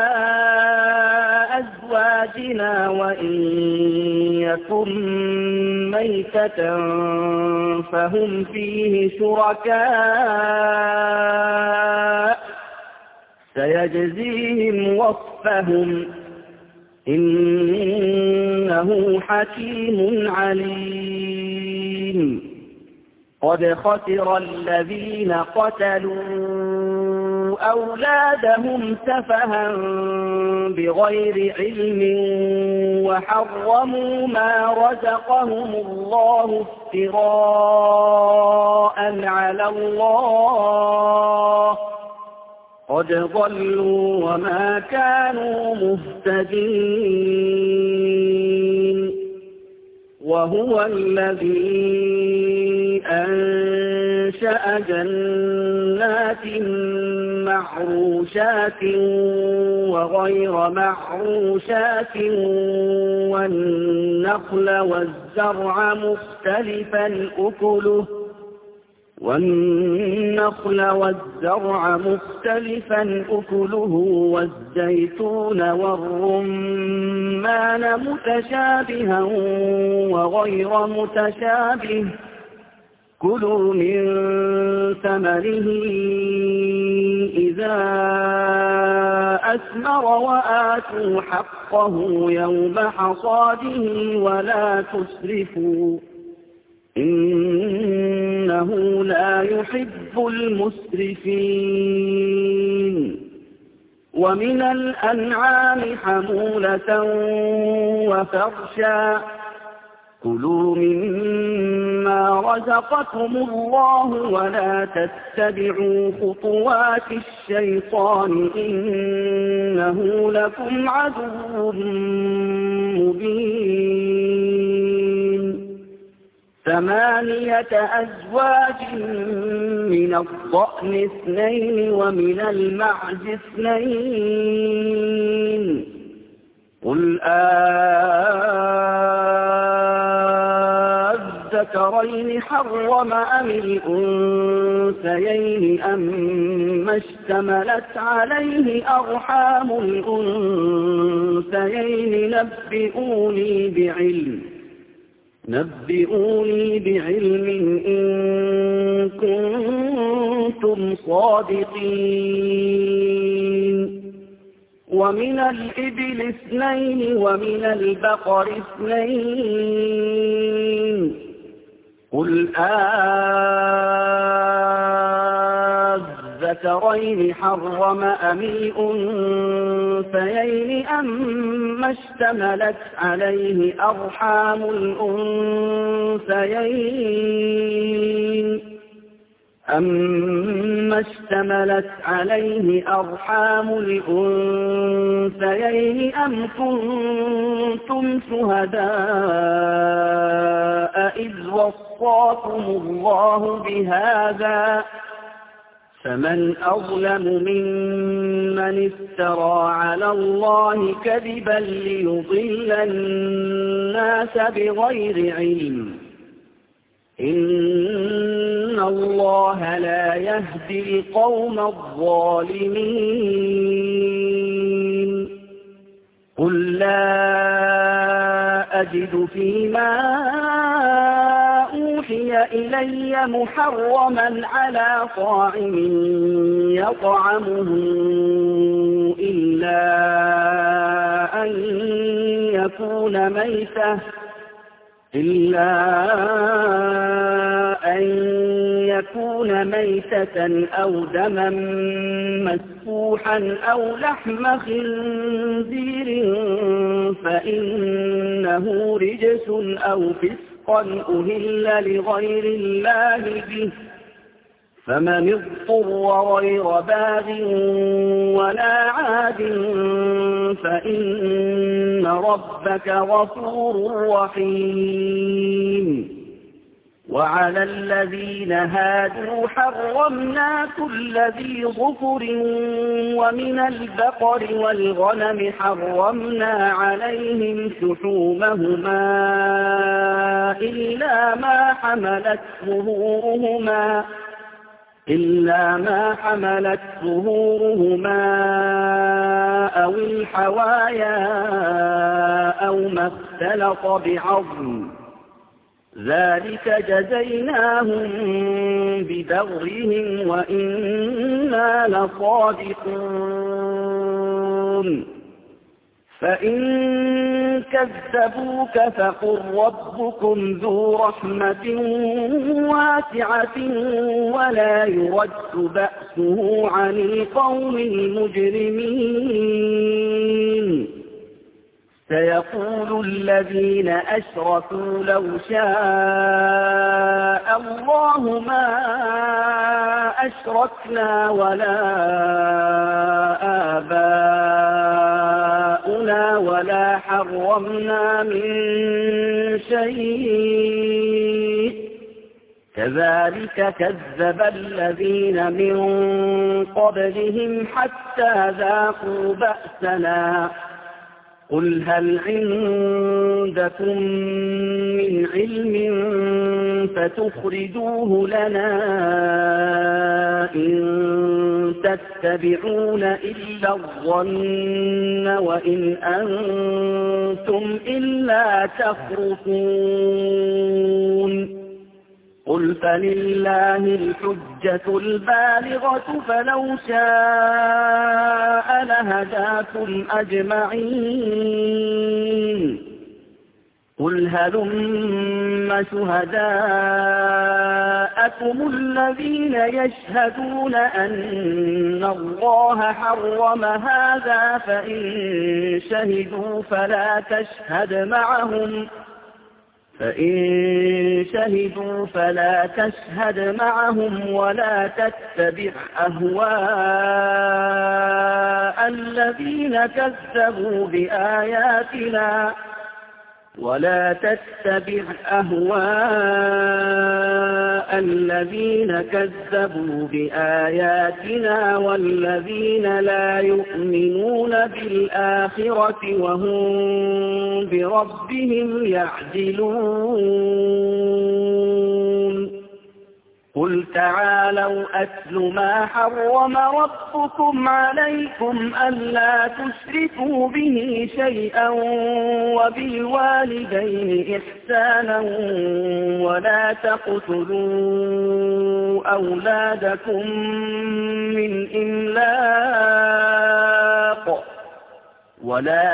أزواجنا وإن يكن ميتة فهم فيه شركاء سيجزيهم وصفهم إنه حكيم عليم قد خسر الذين قتلوا أولادهم سفها بغير علم وحرموا ما رزقهم الله افتراء على الله قد ضلوا وما كانوا مهتدين وهو الذي أنشأ جنات معروشات وغير معروشات والنخل والزرع مختلفا أكله والنخل والزرع مختلفا أكله والزيتون والرمان متشابها وغير متشابه كلوا من ثمره إذا أثمر وآتوا حقه يوم حصاده ولا تسرفوا إنه لا يحب المسرفين ومن الأنعام حمولة وفرشا كلوا مما رزقكم الله ولا تتبعوا خطوات الشيطان إنه لكم عدو مبين ثمانية أزواج من الضأن اثنين ومن المعز اثنين قل أذكرين حرم أم الأنثيين أما اشتملت عليه أرحام الأنثيين نبئوني بعلم نبئوني بعلم إن كنتم صادقين ومن الإبل اثنين ومن البقر اثنين قل أذكرين حرم أم الأنثيين أما اشتملت عليه أرحام الأنثيين أما اشتملت عليه أرحام الأنثيين أم كنتم شهداء إذ وصاكم الله بهذا فمن أظلم ممن افترى على الله كذبا ليضل الناس بغير علم إن الله لا يهدي القوم الظالمين قل لا أجد فيما أوحي إلي محرما على طاعم يطعمه إلا أن يكون ميتة إلا أن يكون ميتة أو دما مسفوحا أو لحم خنزير فإنه رجس أو فسقا أهل لغير الله به فمن اضطر غير باغ ولا عاد فإن ربك غفور رحيم وعلى الذين هادوا حرمنا كل ذي ظفر ومن البقر والغنم حرمنا عليهم شحومهما إلا ما حملت ظهورهما إلا ما حملت ظهورهما أو الحوايا أو ما اختلط بعظم ذلك جزيناهم ببغيهم وإنا لصادقون فإن كذبوك فقل ربكم ذو رحمة واسعة ولا يرد بأسه عن القوم المجرمين سيقول الذين أشركوا لو شاء الله ما أشركنا ولا آباؤنا ولا حرمنا من شيء كذلك كذب الذين من قبلهم حتى ذاقوا بأسنا قل هل عندكم من علم فتخرجوه لنا إن تتبعون إلا الظن وإن أنتم إلا تخرصون قل فلله الحجة البالغة فلو شاء لهداكم أجمعين قل هلم شهداءكم الذين يشهدون أن الله حرم هذا فإن شهدوا فلا تشهد معهم فإن شهدوا فلا تشهد معهم ولا تتبع أهواء الذين كذبوا بآياتنا ولا تتبع أهواء الذين كذبوا بآياتنا والذين لا يؤمنون بالآخرة وهم بربهم يعدلون قل تعالوا أتل ما حرم ربكم عليكم ألا تشركوا به شيئا وبالوالدين إحسانا ولا تقتلوا أولادكم من إملاق ولا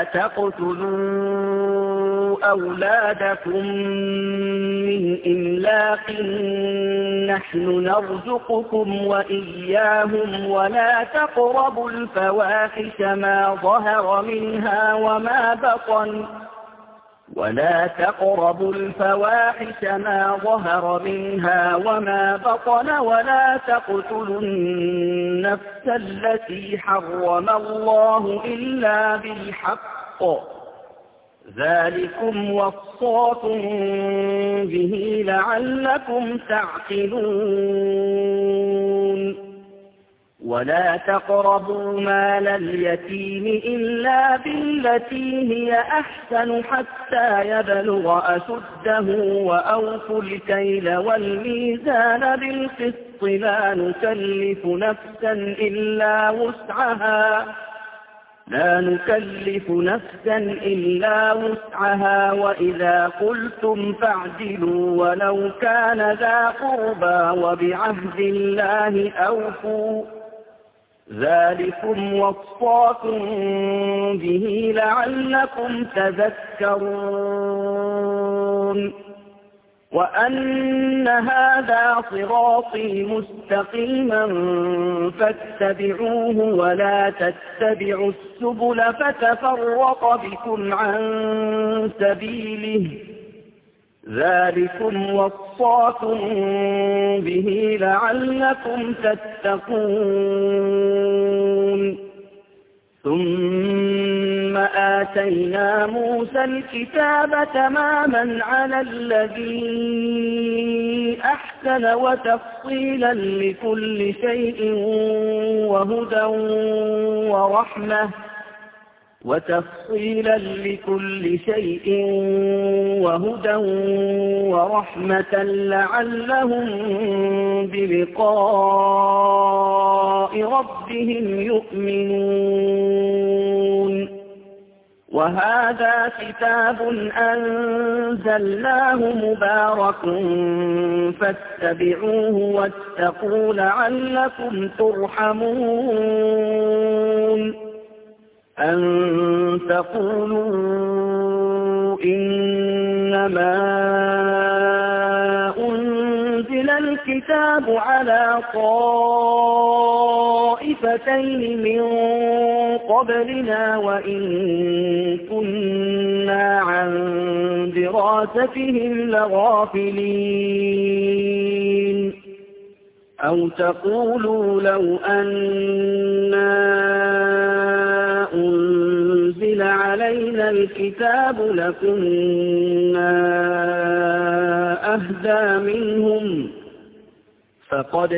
تقتلوا أولادكم من إملاق نحن نرزقكم وإياهم ولا تقربوا الفواحش ما ظهر منها وما بطن ولا تقربوا الفواحش ما ظهر منها وما بطن ولا تقتلوا النفس التي حرم الله إلا بالحق ذلكم وصاكم به لعلكم تعقلون ولا تقربوا مال اليتيم إلا بالتي هي أحسن حتى يبلغ أشده وأوفوا الكيل والميزان بالقسط لا نكلف نفسا إلا وسعها لا نكلف نفسا إلا وسعها وإذا قلتم فاعدلوا ولو كان ذا قربى وبعهد الله أوفوا ذلكم وصاكم به لعلكم تذكرون وأن هذا صراطي مستقيما فاتبعوه ولا تتبعوا السبل فتفرق بكم عن سبيله ذلكم وصاكم به لعلكم تتقون ثم آتينا موسى الكتاب تماما على الذي أحسن وتفصيلا لكل شيء وهدى ورحمة وتفصيلا لكل شيء وهدى ورحمة لعلهم بلقاء ربهم يؤمنون وهذا كتاب أنزلناه مبارك فاتبعوه واتقوا لعلكم ترحمون أن تقولوا إنما أنزل الكتاب على طائفتين من قبلنا وإن كنا عن دراستهم لغافلين أو تقولوا لو أنا أنزل علينا الكتاب لكنا أهدى منهم فقد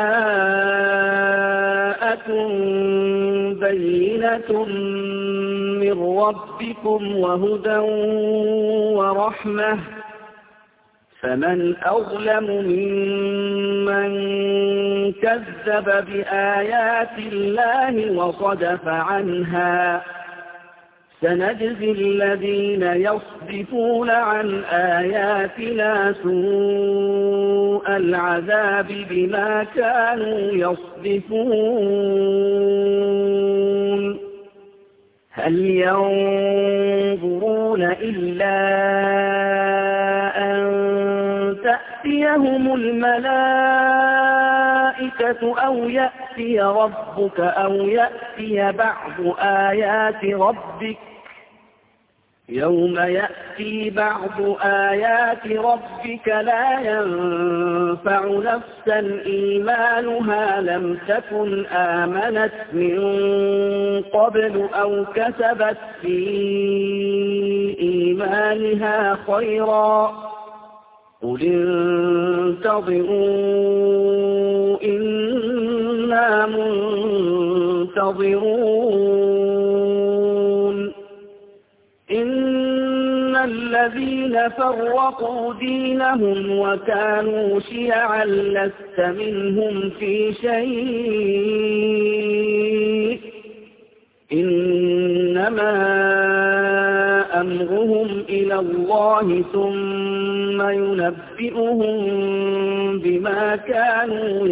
جاءكم بينة من ربكم وهدى ورحمة فمن أظلم ممن كذب بآيات الله وصدف عنها سنجزي الذين يصدفون عن آياتنا سوء العذاب بما كانوا يصدفون هل ينظرون إلا أن تأتيهم الملائكة أو يأتي ربك أو يأتي بعض آيات ربك يوم يأتي بعض آيات ربك لا ينفع نفسا إيمانها لم تكن آمنت من قبل أو كسبت في إيمانها خيرا قل انتظروا إنا منتظرون إن الذين فرقوا دينهم وكانوا شيعا لست منهم في شيء إنما أمرهم إلى الله ثم ينبئهم بما كانوا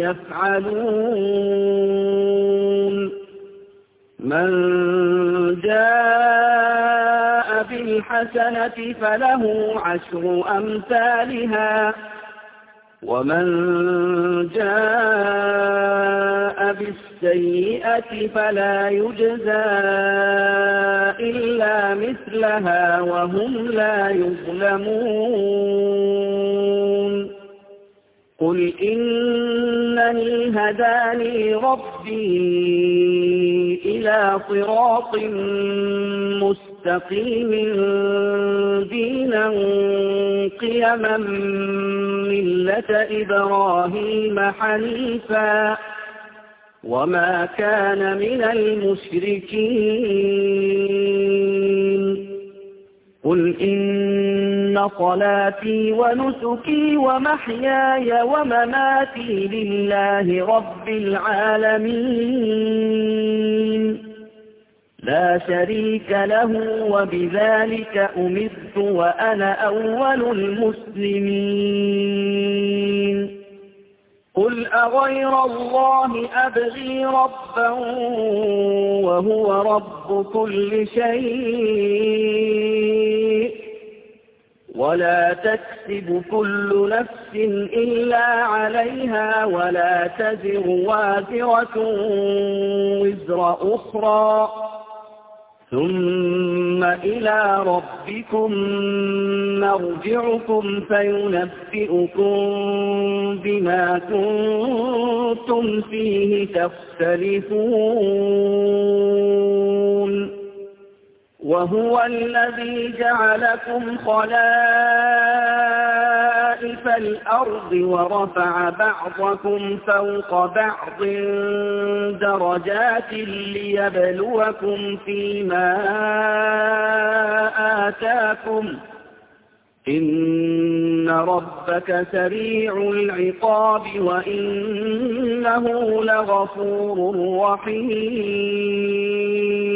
يفعلون من جاء بالحسنة فله عشر أمثالها ومن جاء بالسيئة فلا يجزى إلا مثلها وهم لا يظلمون قل إنني هداني ربي إلى صراط مستقيم مستقيم دينا قيما ملة إبراهيم حنيفا وما كان من المشركين قل إن صلاتي ونسكي ومحياي ومماتي لله رب العالمين لا شريك له وبذلك أمرت وأنا أول المسلمين قل أغير الله أبغي ربا وهو رب كل شيء ولا تكسب كل نفس إلا عليها ولا تزر وازرة وزر أخرى ثم إلى ربكم مرجعكم فينبئكم بما كنتم فيه تختلفون وهو الذي جعلكم خلائف الأرض ورفع بعضكم فوق بعض درجات ليبلوكم فيما آتاكم إن ربك سريع العقاب وإنه لغفور رحيم